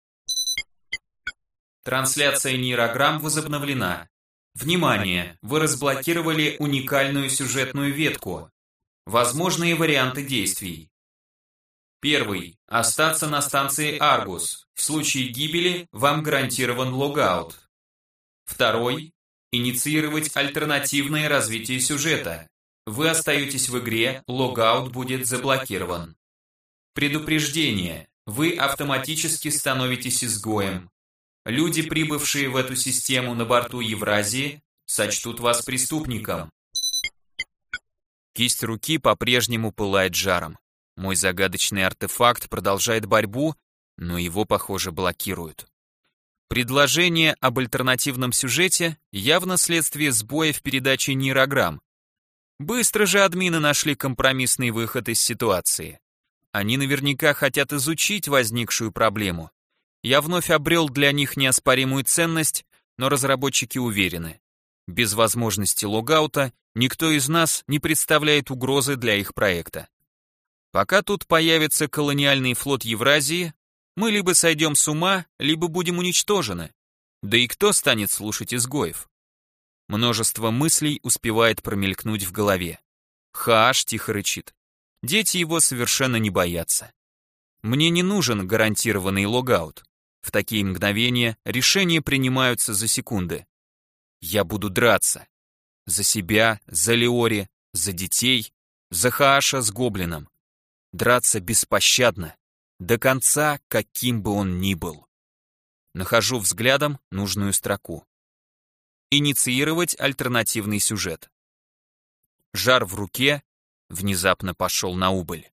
Трансляция нейрограмм возобновлена. Внимание, вы разблокировали уникальную сюжетную ветку. Возможные варианты действий. Первый. Остаться на станции Аргус. В случае гибели вам гарантирован логаут. Второй. Инициировать альтернативное развитие сюжета. Вы остаетесь в игре, логаут будет заблокирован. Предупреждение. Вы автоматически становитесь изгоем. Люди, прибывшие в эту систему на борту Евразии, сочтут вас преступником. Кисть руки по-прежнему пылает жаром. Мой загадочный артефакт продолжает борьбу, но его, похоже, блокируют. Предложение об альтернативном сюжете явно следствие сбоя в передаче нейрограмм. Быстро же админы нашли компромиссный выход из ситуации. Они наверняка хотят изучить возникшую проблему, Я вновь обрел для них неоспоримую ценность, но разработчики уверены, без возможности логаута никто из нас не представляет угрозы для их проекта. Пока тут появится колониальный флот Евразии, мы либо сойдем с ума, либо будем уничтожены. Да и кто станет слушать изгоев? Множество мыслей успевает промелькнуть в голове. Хааш тихо рычит. Дети его совершенно не боятся. Мне не нужен гарантированный логаут. В такие мгновения решения принимаются за секунды. Я буду драться. За себя, за Леори, за детей, за Хааша с гоблином. Драться беспощадно, до конца, каким бы он ни был. Нахожу взглядом нужную строку. Инициировать альтернативный сюжет. Жар в руке внезапно пошел на убыль.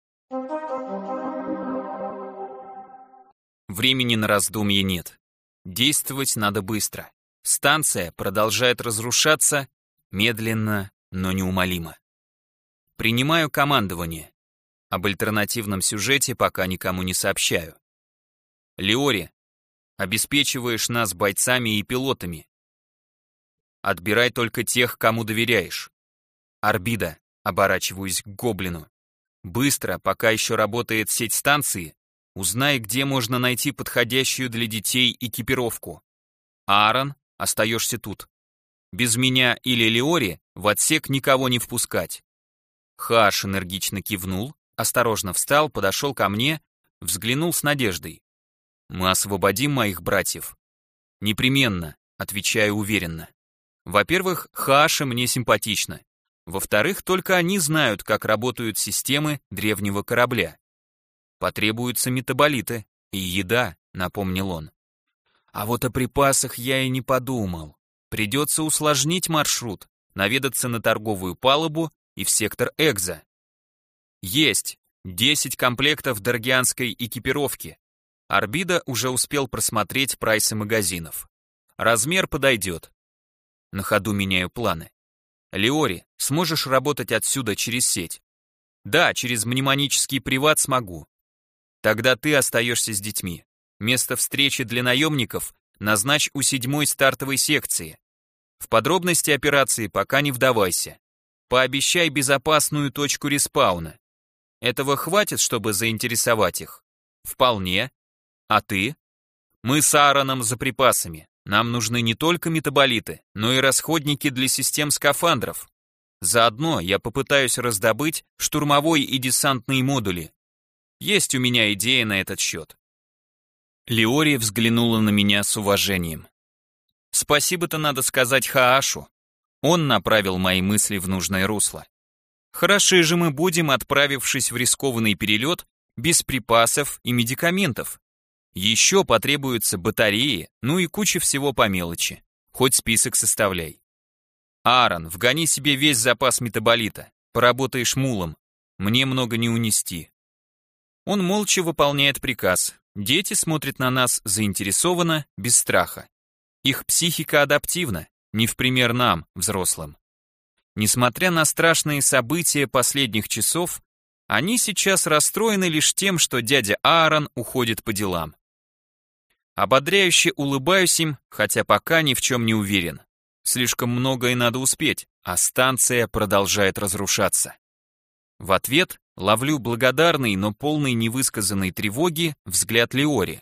Времени на раздумье нет. Действовать надо быстро. Станция продолжает разрушаться, медленно, но неумолимо. Принимаю командование. Об альтернативном сюжете пока никому не сообщаю. Леори, обеспечиваешь нас бойцами и пилотами. Отбирай только тех, кому доверяешь. Арбида, оборачиваюсь к гоблину. Быстро, пока еще работает сеть станции, узнай, где можно найти подходящую для детей экипировку. Аарон, остаешься тут. Без меня или Леори в отсек никого не впускать. Хааш энергично кивнул, осторожно встал, подошел ко мне, взглянул с надеждой. Мы освободим моих братьев. Непременно, отвечаю уверенно. Во-первых, Хааша мне симпатично. Во-вторых, только они знают, как работают системы древнего корабля. Потребуются метаболиты и еда, напомнил он. А вот о припасах я и не подумал. Придется усложнить маршрут, наведаться на торговую палубу и в сектор Экза. Есть десять комплектов даргианской экипировки. Арбида уже успел просмотреть прайсы магазинов. Размер подойдет. На ходу меняю планы. Леори, сможешь работать отсюда через сеть? Да, через мнемонический приват смогу. Тогда ты остаешься с детьми. Место встречи для наемников назначь у седьмой стартовой секции. В подробности операции пока не вдавайся. Пообещай безопасную точку респауна. Этого хватит, чтобы заинтересовать их? Вполне. А ты? Мы с Аароном за припасами. Нам нужны не только метаболиты, но и расходники для систем скафандров. Заодно я попытаюсь раздобыть штурмовой и десантные модули. Есть у меня идея на этот счет. Леори взглянула на меня с уважением. Спасибо-то надо сказать Хаашу. Он направил мои мысли в нужное русло. Хороши же мы будем, отправившись в рискованный перелет, без припасов и медикаментов. Еще потребуются батареи, ну и куча всего по мелочи. Хоть список составляй. Аарон, вгони себе весь запас метаболита. Поработаешь мулом. Мне много не унести. Он молча выполняет приказ. Дети смотрят на нас заинтересованно, без страха. Их психика адаптивна, не в пример нам, взрослым. Несмотря на страшные события последних часов, они сейчас расстроены лишь тем, что дядя Аарон уходит по делам. Ободряюще улыбаюсь им, хотя пока ни в чем не уверен. Слишком многое надо успеть, а станция продолжает разрушаться. В ответ ловлю благодарный, но полный невысказанной тревоги взгляд Леори.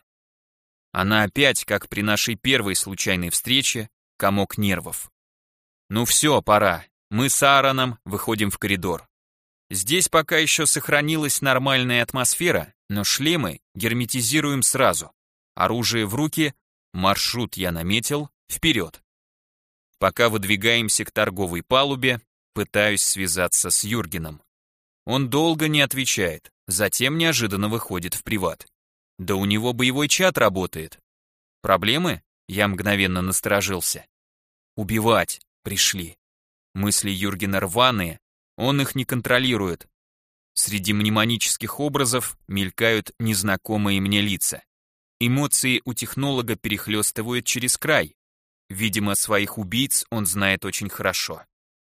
Она опять, как при нашей первой случайной встрече, комок нервов. Ну все, пора. Мы с Аароном выходим в коридор. Здесь пока еще сохранилась нормальная атмосфера, но шлемы герметизируем сразу. Оружие в руки, маршрут я наметил, вперед. Пока выдвигаемся к торговой палубе, пытаюсь связаться с Юргеном. Он долго не отвечает, затем неожиданно выходит в приват. Да у него боевой чат работает. Проблемы? Я мгновенно насторожился. Убивать пришли. Мысли Юргена рваные, он их не контролирует. Среди мнемонических образов мелькают незнакомые мне лица. Эмоции у технолога перехлестывают через край. Видимо, своих убийц он знает очень хорошо.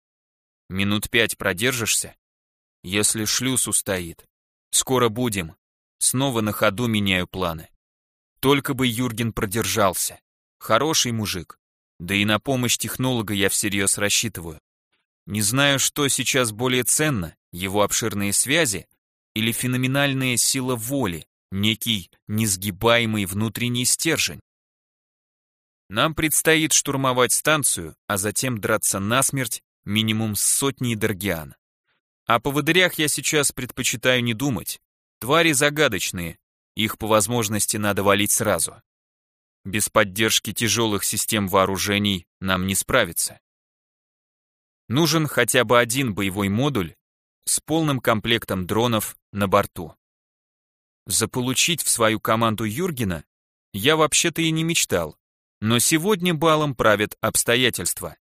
Минут пять продержишься? Если шлюз устоит. Скоро будем. Снова на ходу меняю планы. Только бы Юрген продержался. Хороший мужик. Да и на помощь технолога я всерьез рассчитываю. Не знаю, что сейчас более ценно, его обширные связи или феноменальная сила воли, некий несгибаемый внутренний стержень. Нам предстоит штурмовать станцию, а затем драться насмерть минимум с сотней даргиан. О поводырях я сейчас предпочитаю не думать. Твари загадочные, их по возможности надо валить сразу. Без поддержки тяжелых систем вооружений нам не справиться. Нужен хотя бы один боевой модуль с полным комплектом дронов на борту. Заполучить в свою команду Юргена я вообще-то и не мечтал, но сегодня балом правят обстоятельства.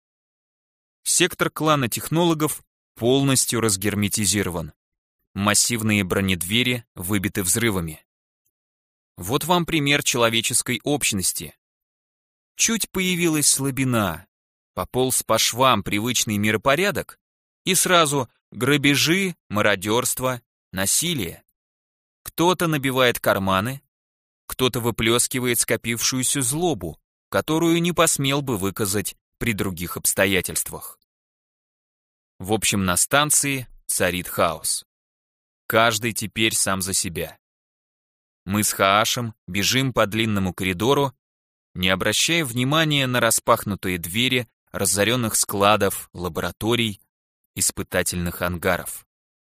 Сектор клана технологов полностью разгерметизирован. Массивные бронедвери выбиты взрывами. Вот вам пример человеческой общности. Чуть появилась слабина, пополз по швам привычный миропорядок, и сразу грабежи, мародерство, насилие. Кто-то набивает карманы, кто-то выплескивает скопившуюся злобу, которую не посмел бы выказать при других обстоятельствах. В общем, на станции царит хаос. Каждый теперь сам за себя. Мы с Хаашем бежим по длинному коридору, не обращая внимания на распахнутые двери разоренных складов, лабораторий, испытательных ангаров.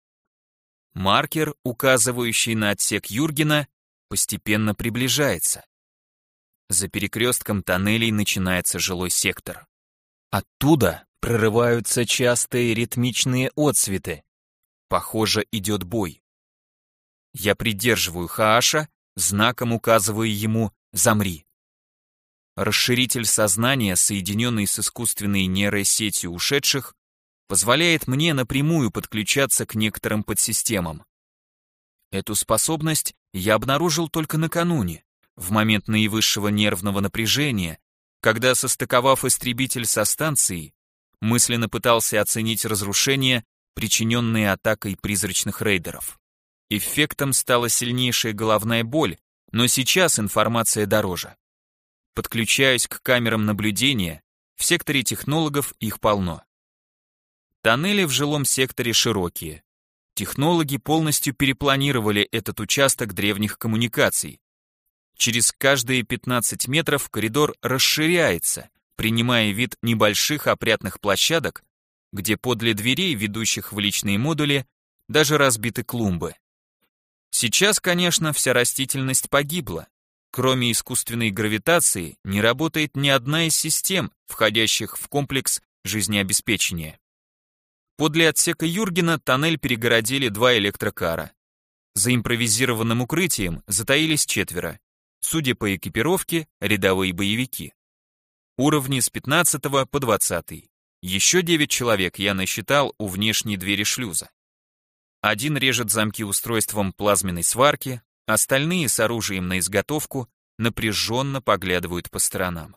Маркер, указывающий на отсек Юргена, постепенно приближается. За перекрестком тоннелей начинается жилой сектор. Оттуда прорываются частые ритмичные отсветы. Похоже, идет бой. Я придерживаю Хааша, знаком указываю ему «замри». Расширитель сознания, соединенный с искусственной нейросетью ушедших, позволяет мне напрямую подключаться к некоторым подсистемам. Эту способность я обнаружил только накануне, в момент наивысшего нервного напряжения, когда, состыковав истребитель со станцией, мысленно пытался оценить разрушения, причиненные атакой призрачных рейдеров. Эффектом стала сильнейшая головная боль, но сейчас информация дороже. Подключаюсь к камерам наблюдения, в секторе технологов их полно. Тоннели в жилом секторе широкие. Технологи полностью перепланировали этот участок древних коммуникаций. Через каждые пятнадцать метров коридор расширяется, принимая вид небольших опрятных площадок, где подле дверей, ведущих в личные модули, даже разбиты клумбы. Сейчас, конечно, вся растительность погибла. Кроме искусственной гравитации, не работает ни одна из систем, входящих в комплекс жизнеобеспечения. Подле отсека Юргена тоннель перегородили два электрокара. За импровизированным укрытием затаились четверо. Судя по экипировке, рядовые боевики. Уровни с пятнадцатого по двадцатый. Еще девять человек я насчитал у внешней двери шлюза. Один режет замки устройством плазменной сварки, остальные с оружием на изготовку напряженно поглядывают по сторонам.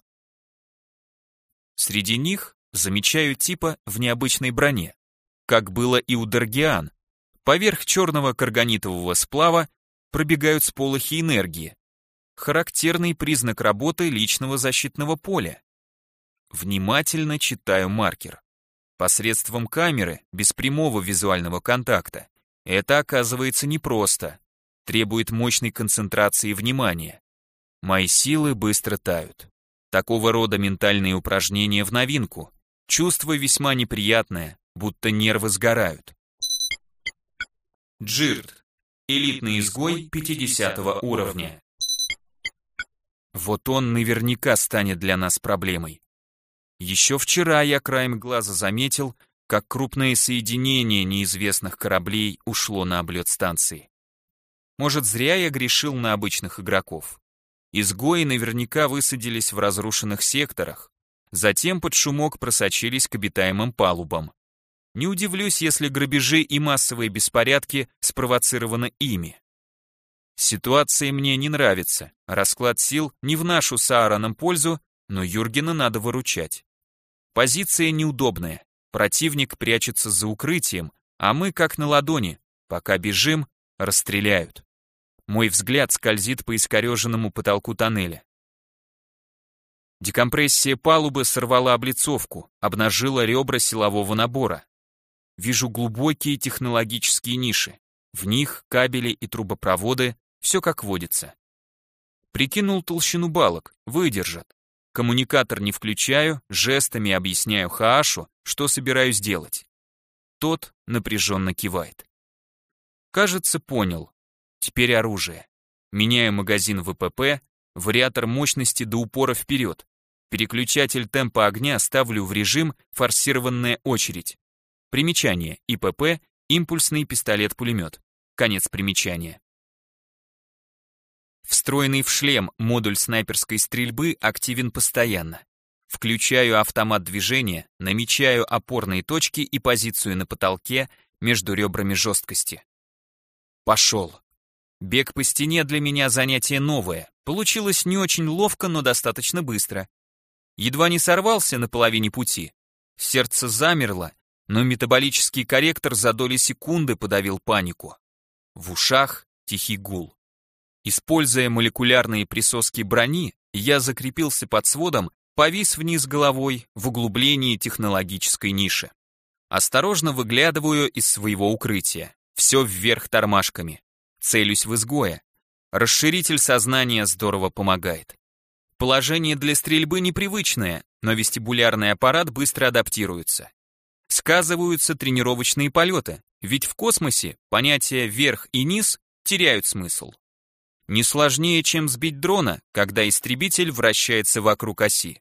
Среди них замечаю типа в необычной броне, как было и у даргиан. Поверх черного карганитового сплава пробегают сполохи энергии, характерный признак работы личного защитного поля. Внимательно читаю маркер. Посредством камеры, без прямого визуального контакта, это оказывается непросто, требует мощной концентрации внимания. Мои силы быстро тают. Такого рода ментальные упражнения в новинку. Чувство весьма неприятное, будто нервы сгорают. Джирт. Элитный изгой пятидесятого уровня. Вот он наверняка станет для нас проблемой. Еще вчера я краем глаза заметил, как крупное соединение неизвестных кораблей ушло на облет станции. Может, зря я грешил на обычных игроков. Изгои наверняка высадились в разрушенных секторах, затем под шумок просочились к обитаемым палубам. Не удивлюсь, если грабежи и массовые беспорядки спровоцированы ими. Ситуация мне не нравится, расклад сил не в нашу с Аароном пользу, но Юргена надо выручать. Позиция неудобная, противник прячется за укрытием, а мы как на ладони, пока бежим, расстреляют. Мой взгляд скользит по искореженному потолку тоннеля. Декомпрессия палубы сорвала облицовку, обнажила ребра силового набора. Вижу глубокие технологические ниши. В них кабели и трубопроводы, все как водится. Прикинул толщину балок, выдержат. Коммуникатор не включаю, жестами объясняю Хаашу, что собираюсь делать. Тот напряженно кивает. Кажется, понял. Теперь оружие. Меняю магазин ВПП, вариатор мощности до упора вперед. Переключатель темпа огня ставлю в режим «форсированная очередь». Примечание. ИПП – импульсный пистолет-пулемет. Конец примечания. Встроенный в шлем модуль снайперской стрельбы активен постоянно. Включаю автомат движения, намечаю опорные точки и позицию на потолке между ребрами жесткости. Пошел. Бег по стене для меня занятие новое. Получилось не очень ловко, но достаточно быстро. Едва не сорвался на половине пути. Сердце замерло, но метаболический корректор за доли секунды подавил панику. В ушах тихий гул. Используя молекулярные присоски брони, я закрепился под сводом, повис вниз головой в углублении технологической ниши. Осторожно выглядываю из своего укрытия. Все вверх тормашками. Целюсь в изгоя. Расширитель сознания здорово помогает. Положение для стрельбы непривычное, но вестибулярный аппарат быстро адаптируется. Сказываются тренировочные полеты, ведь в космосе понятия «верх» и «низ» теряют смысл. Не сложнее, чем сбить дрона, когда истребитель вращается вокруг оси.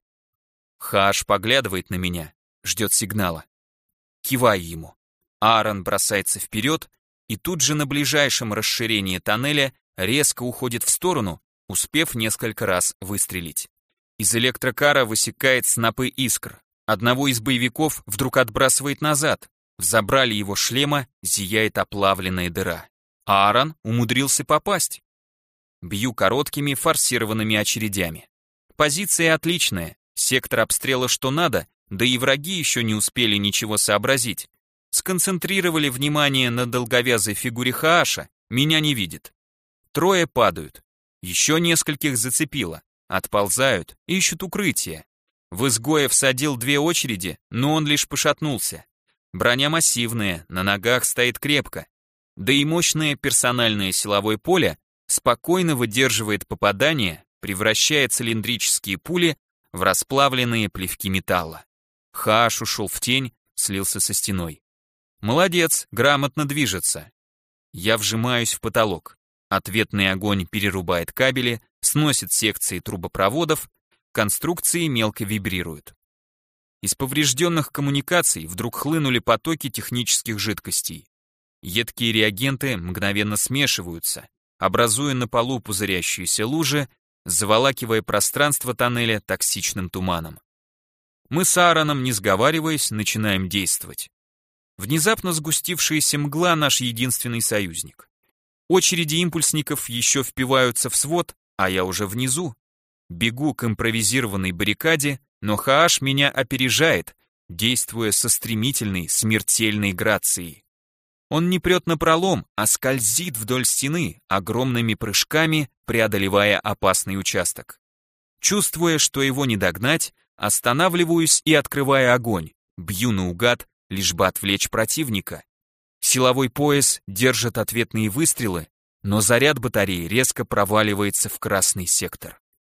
Хааш поглядывает на меня, ждет сигнала. Киваю ему. Аарон бросается вперед, и тут же на ближайшем расширении тоннеля резко уходит в сторону, успев несколько раз выстрелить. Из электрокара высекает снопы искр. Одного из боевиков вдруг отбрасывает назад. В забрале его шлема зияет оплавленная дыра. Аарон умудрился попасть. Бью короткими форсированными очередями. Позиция отличная, сектор обстрела что надо, да и враги еще не успели ничего сообразить. Сконцентрировали внимание на долговязой фигуре Хааша, меня не видит. Трое падают. Еще нескольких зацепило. Отползают, ищут укрытие. В изгоя всадил две очереди, но он лишь пошатнулся. Броня массивная, на ногах стоит крепко. Да и мощное персональное силовое поле спокойно выдерживает попадание, превращая цилиндрические пули в расплавленные плевки металла. Хааш ушел в тень, слился со стеной. Молодец, грамотно движется. Я вжимаюсь в потолок. Ответный огонь перерубает кабели, сносит секции трубопроводов, конструкции мелко вибрируют. Из поврежденных коммуникаций вдруг хлынули потоки технических жидкостей. Едкие реагенты мгновенно смешиваются, образуя на полу пузырящиеся лужи, заволакивая пространство тоннеля токсичным туманом. Мы с Аароном, не сговариваясь, начинаем действовать. Внезапно сгустившаяся мгла — наш единственный союзник. Очереди импульсников еще впиваются в свод, а я уже внизу. Бегу к импровизированной баррикаде, но Хааш меня опережает, действуя со стремительной, смертельной грацией. Он не прет напролом, а скользит вдоль стены, огромными прыжками преодолевая опасный участок. Чувствуя, что его не догнать, останавливаюсь и открываю огонь, бью наугад, лишь бы отвлечь противника. Силовой пояс держит ответные выстрелы, но заряд батареи резко проваливается в красный сектор.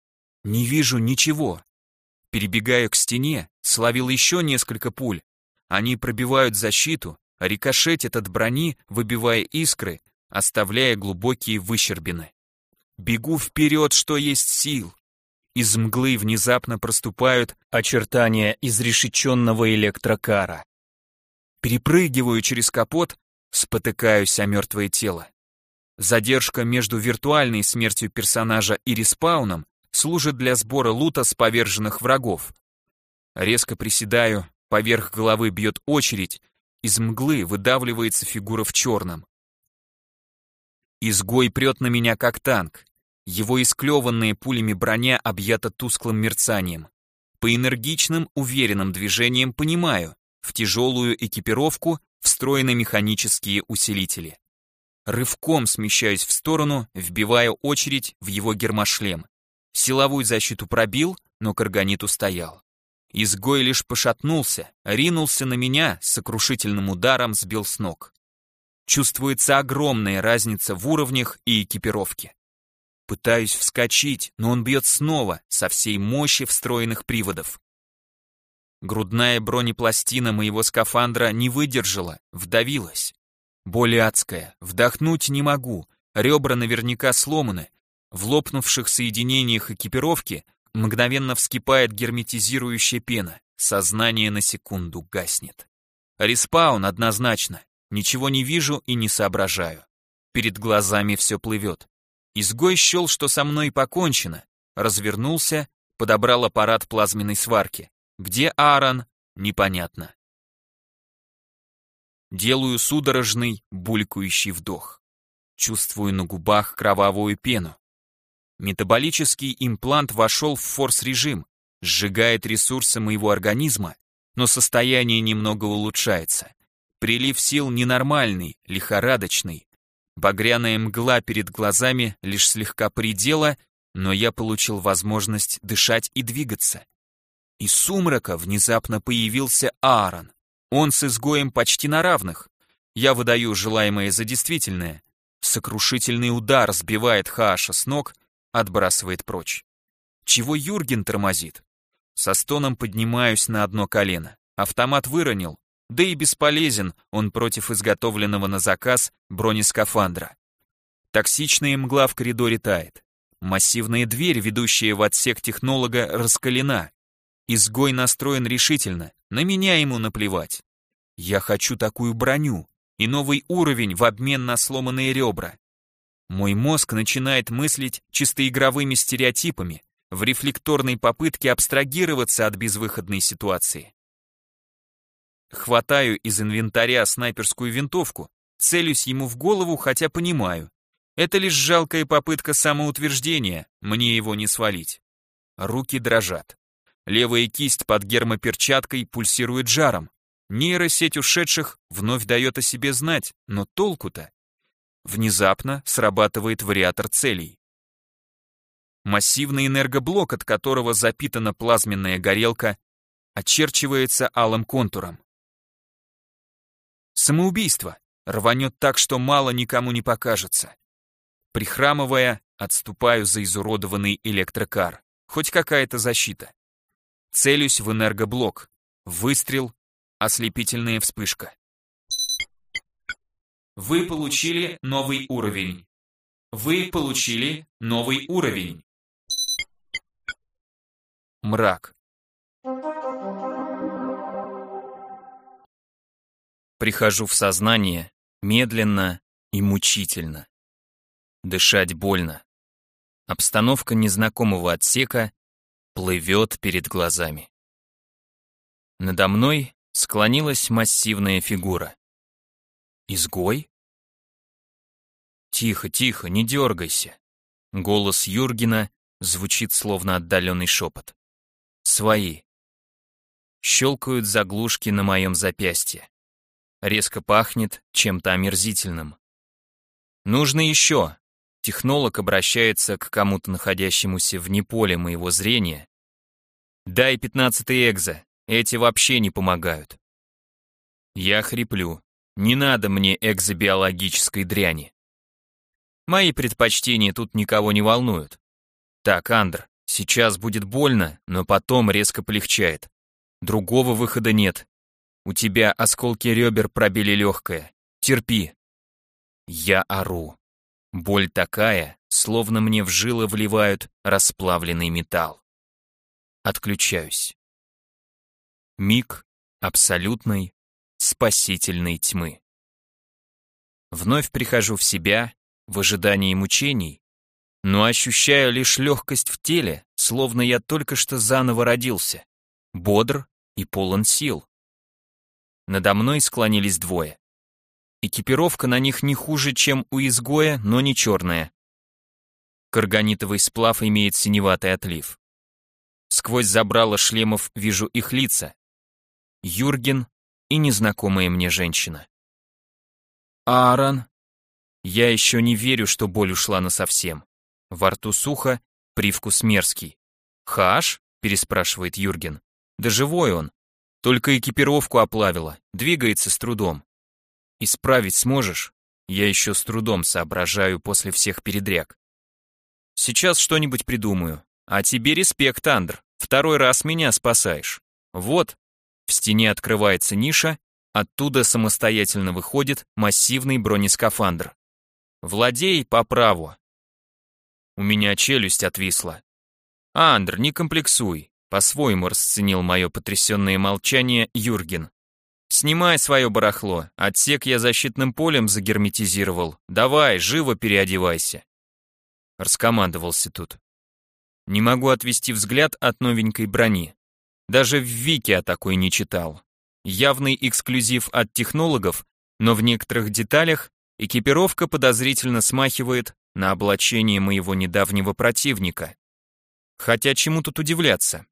Не вижу ничего. Перебегаю к стене, словил еще несколько пуль. Они пробивают защиту, рикошетят от брони, выбивая искры, оставляя глубокие выщербины. Бегу вперед, что есть сил. Из мглы внезапно проступают очертания изрешеченного электрокара. Перепрыгиваю через капот, спотыкаюсь о мертвое тело. Задержка между виртуальной смертью персонажа и респауном служит для сбора лута с поверженных врагов. Резко приседаю, поверх головы бьет очередь, из мглы выдавливается фигура в черном. Изгой прет на меня как танк. Его исклеванная пулями броня объята тусклым мерцанием. По энергичным, уверенным движениям понимаю, в тяжелую экипировку встроены механические усилители. Рывком смещаюсь в сторону, вбивая очередь в его гермошлем. Силовую защиту пробил, но Карганит устоял. Изгой лишь пошатнулся, ринулся на меня, с сокрушительным ударом сбил с ног. Чувствуется огромная разница в уровнях и экипировке. Пытаюсь вскочить, но он бьет снова, со всей мощи встроенных приводов. Грудная бронепластина моего скафандра не выдержала, вдавилась. Боль адская, вдохнуть не могу, ребра наверняка сломаны. В лопнувших соединениях экипировки мгновенно вскипает герметизирующая пена, сознание на секунду гаснет. Респаун однозначно, ничего не вижу и не соображаю. Перед глазами все плывет. Изгой счел, что со мной покончено, развернулся, подобрал аппарат плазменной сварки. Где Аарон? Непонятно. Делаю судорожный, булькающий вдох. Чувствую на губах кровавую пену. Метаболический имплант вошел в форс-режим, сжигает ресурсы моего организма, но состояние немного улучшается. Прилив сил ненормальный, лихорадочный. Багряная мгла перед глазами лишь слегка поредела, но я получил возможность дышать и двигаться. Из сумрака внезапно появился Аарон. Он с изгоем почти на равных. Я выдаю желаемое за действительное. Сокрушительный удар сбивает Хааша с ног, отбрасывает прочь. Чего Юрген тормозит? Со стоном поднимаюсь на одно колено. Автомат выронил, да и бесполезен он против изготовленного на заказ бронескафандра. Токсичная мгла в коридоре тает. Массивная дверь, ведущая в отсек технолога, раскалена. Изгой настроен решительно, на меня ему наплевать. Я хочу такую броню и новый уровень в обмен на сломанные ребра. Мой мозг начинает мыслить чисто игровыми стереотипами, в рефлекторной попытке абстрагироваться от безвыходной ситуации. Хватаю из инвентаря снайперскую винтовку, целюсь ему в голову, хотя понимаю, это лишь жалкая попытка самоутверждения, мне его не свалить. Руки дрожат. Левая кисть под гермоперчаткой пульсирует жаром. Нейросеть ушедших вновь дает о себе знать, но толку-то? Внезапно срабатывает вариатор целей. Массивный энергоблок, от которого запитана плазменная горелка, очерчивается алым контуром. Самоубийство. Рванет так, что мало никому не покажется. Прихрамывая, отступаю за изуродованный электрокар. Хоть какая-то защита. Целюсь в энергоблок. Выстрел, ослепительная вспышка. Вы получили новый уровень. Вы получили новый уровень. Мрак. Прихожу в сознание медленно и мучительно. Дышать больно. Обстановка незнакомого отсека плывет перед глазами. Надо мной склонилась массивная фигура. Изгой? Тихо, тихо, не дергайся. Голос Юргена звучит словно отдаленный шепот. Свои. Щелкают заглушки на моем запястье. Резко пахнет чем-то омерзительным. Нужно еще. Технолог обращается к кому-то, находящемуся вне поля моего зрения. Дай пятнадцатый экзо, эти вообще не помогают. Я хриплю. Не надо мне экзобиологической дряни. Мои предпочтения тут никого не волнуют. Так, Андр, сейчас будет больно, но потом резко полегчает. Другого выхода нет. У тебя осколки ребер пробили легкое. Терпи. Я ору. Боль такая, словно мне в жилы вливают расплавленный металл. Отключаюсь. Миг абсолютной спасительной тьмы. Вновь прихожу в себя, в ожидании мучений, но ощущаю лишь легкость в теле, словно я только что заново родился, бодр и полон сил. Надо мной склонились двое. Экипировка на них не хуже, чем у изгоя, но не черная. Карганитовый сплав имеет синеватый отлив. Сквозь забрало шлемов вижу их лица. Юрген и незнакомая мне женщина. Аарон. Я еще не верю, что боль ушла насовсем. Во рту сухо, привкус мерзкий. «Хаш?» – переспрашивает Юрген. «Да живой он. Только экипировку оплавило, двигается с трудом. Исправить сможешь?» Я еще с трудом соображаю после всех передряг. «Сейчас что-нибудь придумаю. А тебе респект, Андр. Второй раз меня спасаешь. Вот». В стене открывается ниша, оттуда самостоятельно выходит массивный бронескафандр. «Владей по праву». У меня челюсть отвисла. «Андр, не комплексуй», — по-своему расценил мое потрясенное молчание Юрген. «Снимай свое барахло, отсек я защитным полем загерметизировал. Давай, живо переодевайся». Раскомандовался тут. Не могу отвести взгляд от новенькой брони. Даже в Вике о такой не читал. Явный эксклюзив от технологов, но в некоторых деталях экипировка подозрительно смахивает на облачение моего недавнего противника. Хотя чему тут удивляться?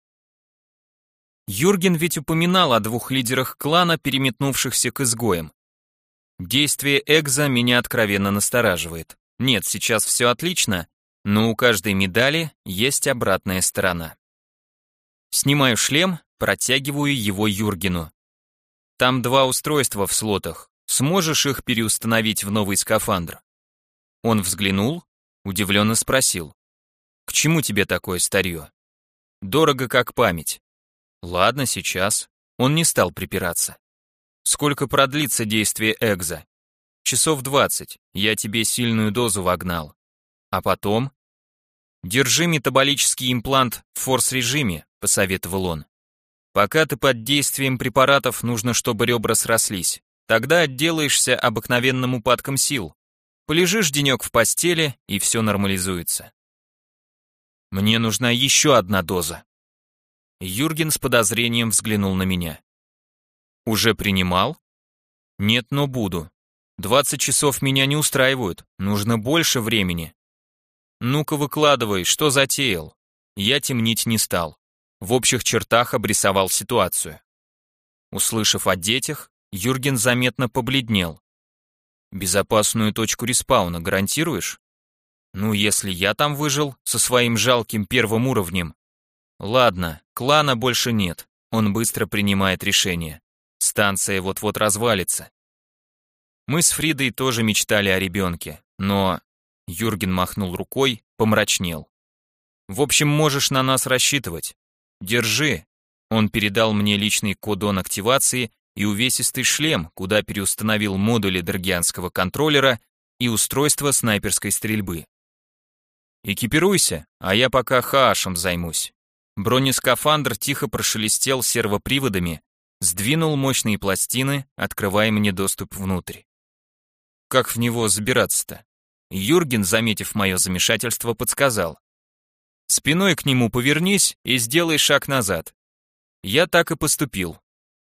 Юрген ведь упоминал о двух лидерах клана, переметнувшихся к изгоям. Действие Экза меня откровенно настораживает. Нет, сейчас все отлично, но у каждой медали есть обратная сторона. Снимаю шлем, протягиваю его Юргену. Там два устройства в слотах. Сможешь их переустановить в новый скафандр? Он взглянул, удивленно спросил. К чему тебе такое старье? Дорого как память. Ладно, сейчас. Он не стал припираться. Сколько продлится действие Экза? Часов двадцать. Я тебе сильную дозу вогнал. А потом? Держи метаболический имплант в форс-режиме, посоветовал он. Пока ты под действием препаратов, нужно, чтобы ребра срослись. Тогда отделаешься обыкновенным упадком сил. Полежишь денек в постели, и все нормализуется. Мне нужна еще одна доза. Юрген с подозрением взглянул на меня. Уже принимал? Нет, но буду. двадцать часов меня не устраивают, нужно больше времени. Ну-ка выкладывай, что затеял? Я темнить не стал. В общих чертах обрисовал ситуацию. Услышав о детях, Юрген заметно побледнел. Безопасную точку респауна гарантируешь? Ну, если я там выжил со своим жалким первым уровнем. Ладно, клана больше нет. Он быстро принимает решение. Станция вот-вот развалится. Мы с Фридой тоже мечтали о ребенке, но... Юрген махнул рукой, помрачнел. В общем, можешь на нас рассчитывать. Держи. Он передал мне личный кодон активации и увесистый шлем, куда переустановил модули дергианского контроллера и устройство снайперской стрельбы. Экипируйся, а я пока хаашем займусь. Бронескафандр тихо прошелестел сервоприводами, сдвинул мощные пластины, открывая мне доступ внутрь. Как в него забираться-то? Юрген, заметив мое замешательство, подсказал. Спиной к нему повернись и сделай шаг назад. Я так и поступил.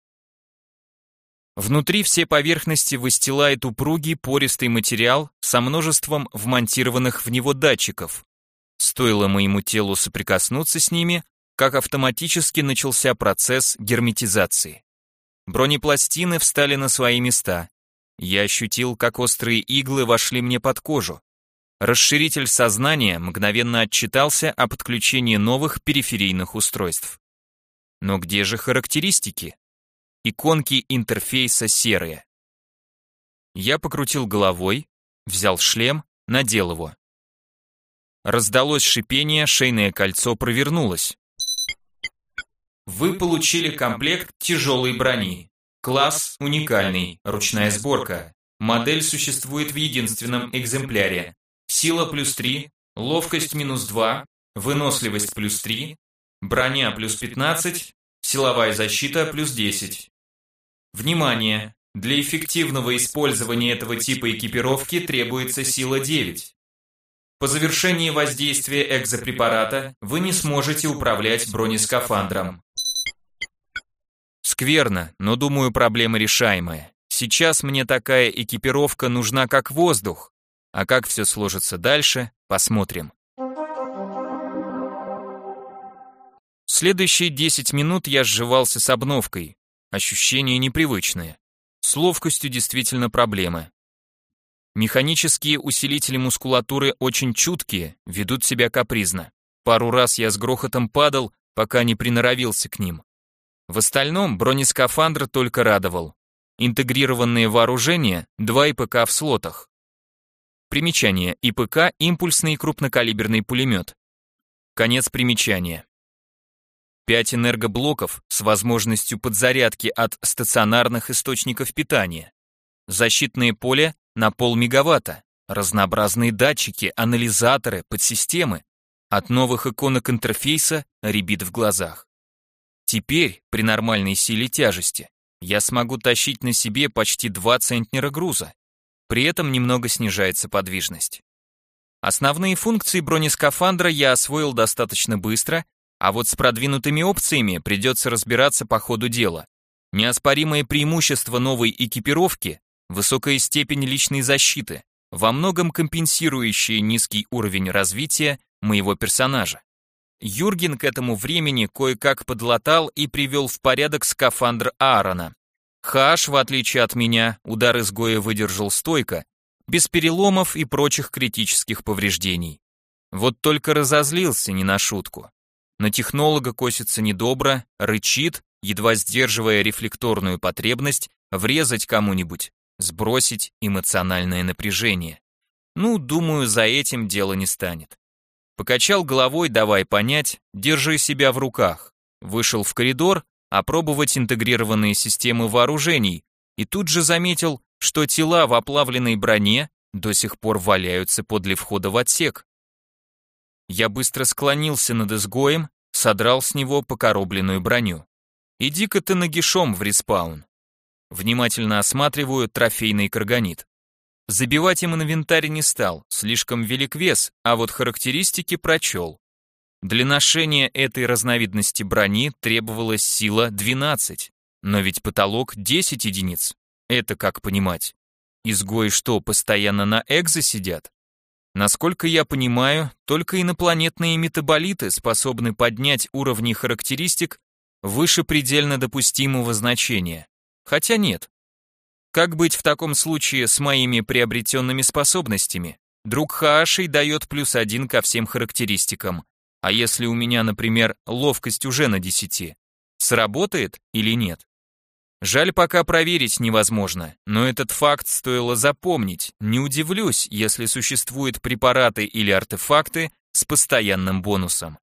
Внутри все поверхности выстилает упругий пористый материал со множеством вмонтированных в него датчиков. Стоило моему телу соприкоснуться с ними, как автоматически начался процесс герметизации. Бронепластины встали на свои места. Я ощутил, как острые иглы вошли мне под кожу. Расширитель сознания мгновенно отчитался о подключении новых периферийных устройств. Но где же характеристики? Иконки интерфейса серые. Я покрутил головой, взял шлем, надел его. Раздалось шипение, шейное кольцо провернулось. Вы получили комплект тяжелой брони. Класс уникальный, ручная сборка. Модель существует в единственном экземпляре. Сила плюс три, ловкость минус два, выносливость плюс три, броня плюс пятнадцать, силовая защита плюс десять. Внимание! Для эффективного использования этого типа экипировки требуется сила девять. По завершении воздействия экзопрепарата вы не сможете управлять бронескафандром. Скверно, но думаю, проблема решаемая. Сейчас мне такая экипировка нужна как воздух, а как все сложится дальше, посмотрим. Следующие десять минут я сживался с обновкой. Ощущения непривычные. С ловкостью действительно проблемы. Механические усилители мускулатуры очень чуткие, ведут себя капризно. Пару раз я с грохотом падал, пока не приноровился к ним. В остальном бронескафандр только радовал. Интегрированные вооружения, два ИПК в слотах. Примечание: ИПК – импульсный крупнокалиберный пулемет. Конец примечания. Пять энергоблоков с возможностью подзарядки от стационарных источников питания. Защитное поле на полмегаватта. Разнообразные датчики, анализаторы, подсистемы. От новых иконок интерфейса рябит в глазах. Теперь, при нормальной силе тяжести, я смогу тащить на себе почти два центнера груза. При этом немного снижается подвижность. Основные функции бронескафандра я освоил достаточно быстро, а вот с продвинутыми опциями придется разбираться по ходу дела. Неоспоримое преимущество новой экипировки – высокая степень личной защиты, во многом компенсирующая низкий уровень развития моего персонажа. Юрген к этому времени кое-как подлатал и привел в порядок скафандр Аарона. Хааш, в отличие от меня, удар изгоя выдержал стойко, без переломов и прочих критических повреждений. Вот только разозлился не на шутку. На технолога косится недобро, рычит, едва сдерживая рефлекторную потребность врезать кому-нибудь, сбросить эмоциональное напряжение. Ну, думаю, за этим дело не станет. Покачал головой, давай понять, держи себя в руках. Вышел в коридор, опробовать интегрированные системы вооружений, и тут же заметил, что тела в оплавленной броне до сих пор валяются подле входа в отсек. Я быстро склонился над изгоем, содрал с него покоробленную броню. Иди-ка ты нагишом в респаун. Внимательно осматриваю трофейный карганит. Забивать им инвентарь не стал, слишком велик вес, а вот характеристики прочел. Для ношения этой разновидности брони требовалась сила двенадцать, но ведь потолок десять единиц. Это как понимать? Изгои что, постоянно на экзо сидят? Насколько я понимаю, только инопланетные метаболиты способны поднять уровни характеристик выше предельно допустимого значения. Хотя нет. Как быть в таком случае с моими приобретенными способностями? Друг Хааши дает плюс один ко всем характеристикам. А если у меня, например, ловкость уже на десяти? Сработает или нет? Жаль, пока проверить невозможно, но этот факт стоило запомнить. Не удивлюсь, если существуют препараты или артефакты с постоянным бонусом.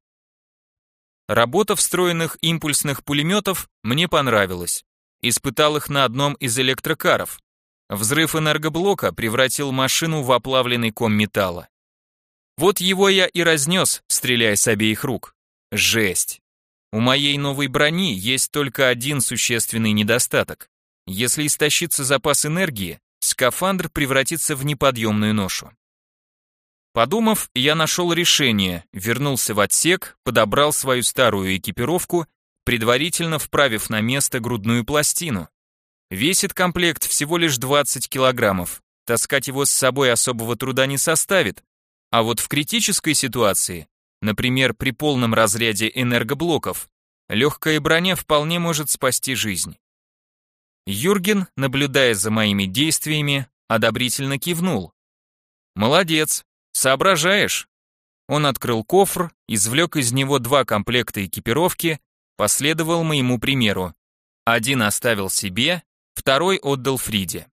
Работа встроенных импульсных пулеметов мне понравилась. Испытал их на одном из электрокаров. Взрыв энергоблока превратил машину в оплавленный ком металла. Вот его я и разнес, стреляя с обеих рук. Жесть. У моей новой брони есть только один существенный недостаток. Если истощится запас энергии, скафандр превратится в неподъемную ношу. Подумав, я нашел решение, вернулся в отсек, подобрал свою старую экипировку, предварительно вправив на место грудную пластину. Весит комплект всего лишь двадцать килограммов, таскать его с собой особого труда не составит, а вот в критической ситуации, например, при полном разряде энергоблоков, легкая броня вполне может спасти жизнь. Юрген, наблюдая за моими действиями, одобрительно кивнул. «Молодец, соображаешь». Он открыл кофр, извлек из него два комплекта экипировки, последовал моему примеру. Один оставил себе, второй отдал Фриде.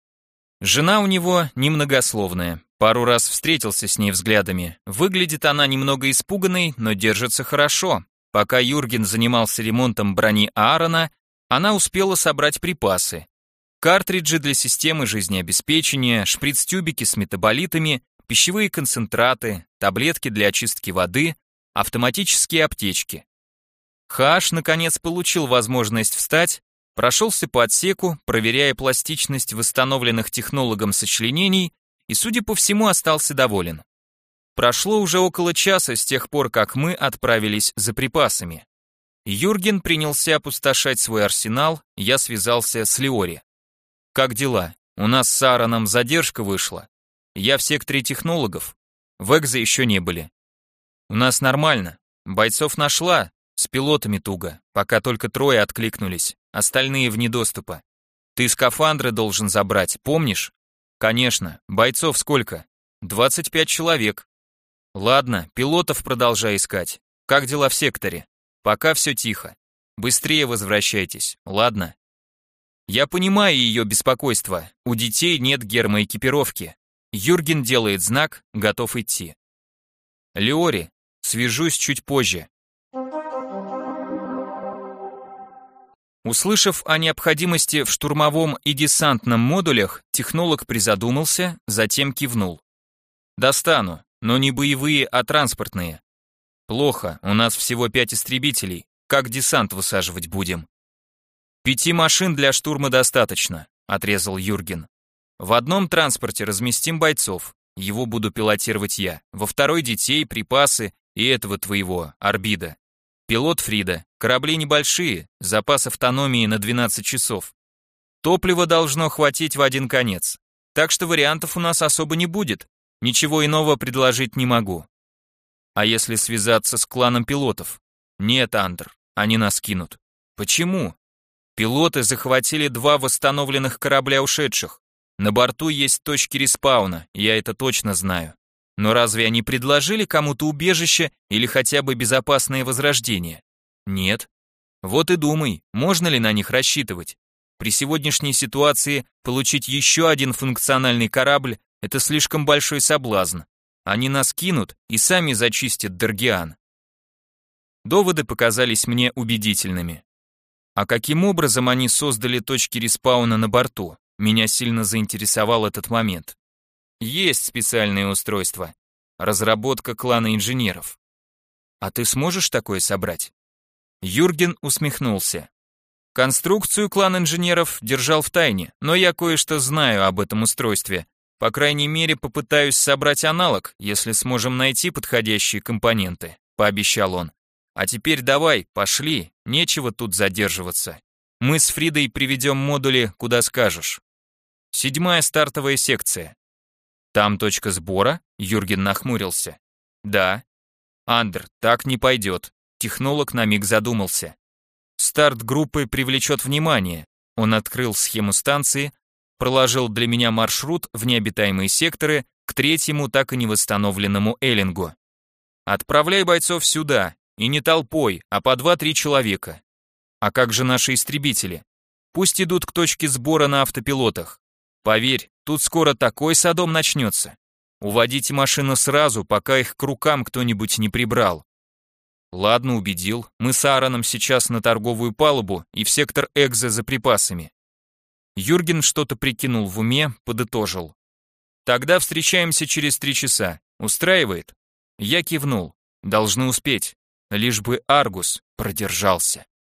Жена у него немногословная, пару раз встретился с ней взглядами. Выглядит она немного испуганной, но держится хорошо. Пока Юрген занимался ремонтом брони Аарона, она успела собрать припасы. Картриджи для системы жизнеобеспечения, шприц-тюбики с метаболитами, пищевые концентраты, таблетки для очистки воды, автоматические аптечки. Хааш, наконец, получил возможность встать, прошелся по отсеку, проверяя пластичность восстановленных технологом сочленений и, судя по всему, остался доволен. Прошло уже около часа с тех пор, как мы отправились за припасами. Юрген принялся опустошать свой арсенал, я связался с Леори. «Как дела? У нас с Аароном задержка вышла. Я в секторе технологов. В Экзо еще не были. У нас нормально. Бойцов нашла. С пилотами туго, пока только трое откликнулись, остальные вне доступа. Ты скафандры должен забрать, помнишь? Конечно. Бойцов сколько? двадцать пять человек. Ладно, пилотов продолжай искать. Как дела в секторе? Пока все тихо. Быстрее возвращайтесь, ладно? Я понимаю ее беспокойство. У детей нет гермоэкипировки. Юрген делает знак, готов идти. Леори, свяжусь чуть позже. Услышав о необходимости в штурмовом и десантном модулях, технолог призадумался, затем кивнул. Достану, но не боевые, а транспортные. Плохо, у нас всего пять истребителей. Как десант высаживать будем? Пяти машин для штурма достаточно, отрезал Юрген. В одном транспорте разместим бойцов, его буду пилотировать я, во второй детей, припасы и этого твоего, Арбида. Пилот Фрида, корабли небольшие, запас автономии на двенадцать часов. Топлива должно хватить в один конец, так что вариантов у нас особо не будет, ничего иного предложить не могу. А если связаться с кланом пилотов? Нет, Андр, они нас кинут. Почему? Пилоты захватили два восстановленных корабля ушедших. На борту есть точки респауна, я это точно знаю. Но разве они предложили кому-то убежище или хотя бы безопасное возрождение? Нет. Вот и думай, можно ли на них рассчитывать. При сегодняшней ситуации получить еще один функциональный корабль – это слишком большой соблазн. Они нас кинут и сами зачистят Даргиан. Доводы показались мне убедительными. А каким образом они создали точки респауна на борту? Меня сильно заинтересовал этот момент. Есть специальные устройства. Разработка клана инженеров. А ты сможешь такое собрать? Юрген усмехнулся. Конструкцию клан инженеров держал в тайне, но я кое-что знаю об этом устройстве. По крайней мере, попытаюсь собрать аналог, если сможем найти подходящие компоненты, пообещал он. А теперь давай, пошли, нечего тут задерживаться. Мы с Фридой приведем модули, куда скажешь. Седьмая стартовая секция. Там точка сбора? Юрген нахмурился. Да. Андр, так не пойдет. Технолог на миг задумался. Старт группы привлечет внимание. Он открыл схему станции, проложил для меня маршрут в необитаемые секторы к третьему так и не восстановленному Эллингу. Отправляй бойцов сюда, и не толпой, а по два-три человека. А как же наши истребители? Пусть идут к точке сбора на автопилотах. Поверь, тут скоро такой садом начнется. Уводите машину сразу, пока их к рукам кто-нибудь не прибрал. Ладно, убедил. Мы с Аароном сейчас на торговую палубу и в сектор Экзо за припасами. Юрген что-то прикинул в уме, подытожил. Тогда встречаемся через три часа. Устраивает? Я кивнул. Должны успеть. Лишь бы Аргус продержался.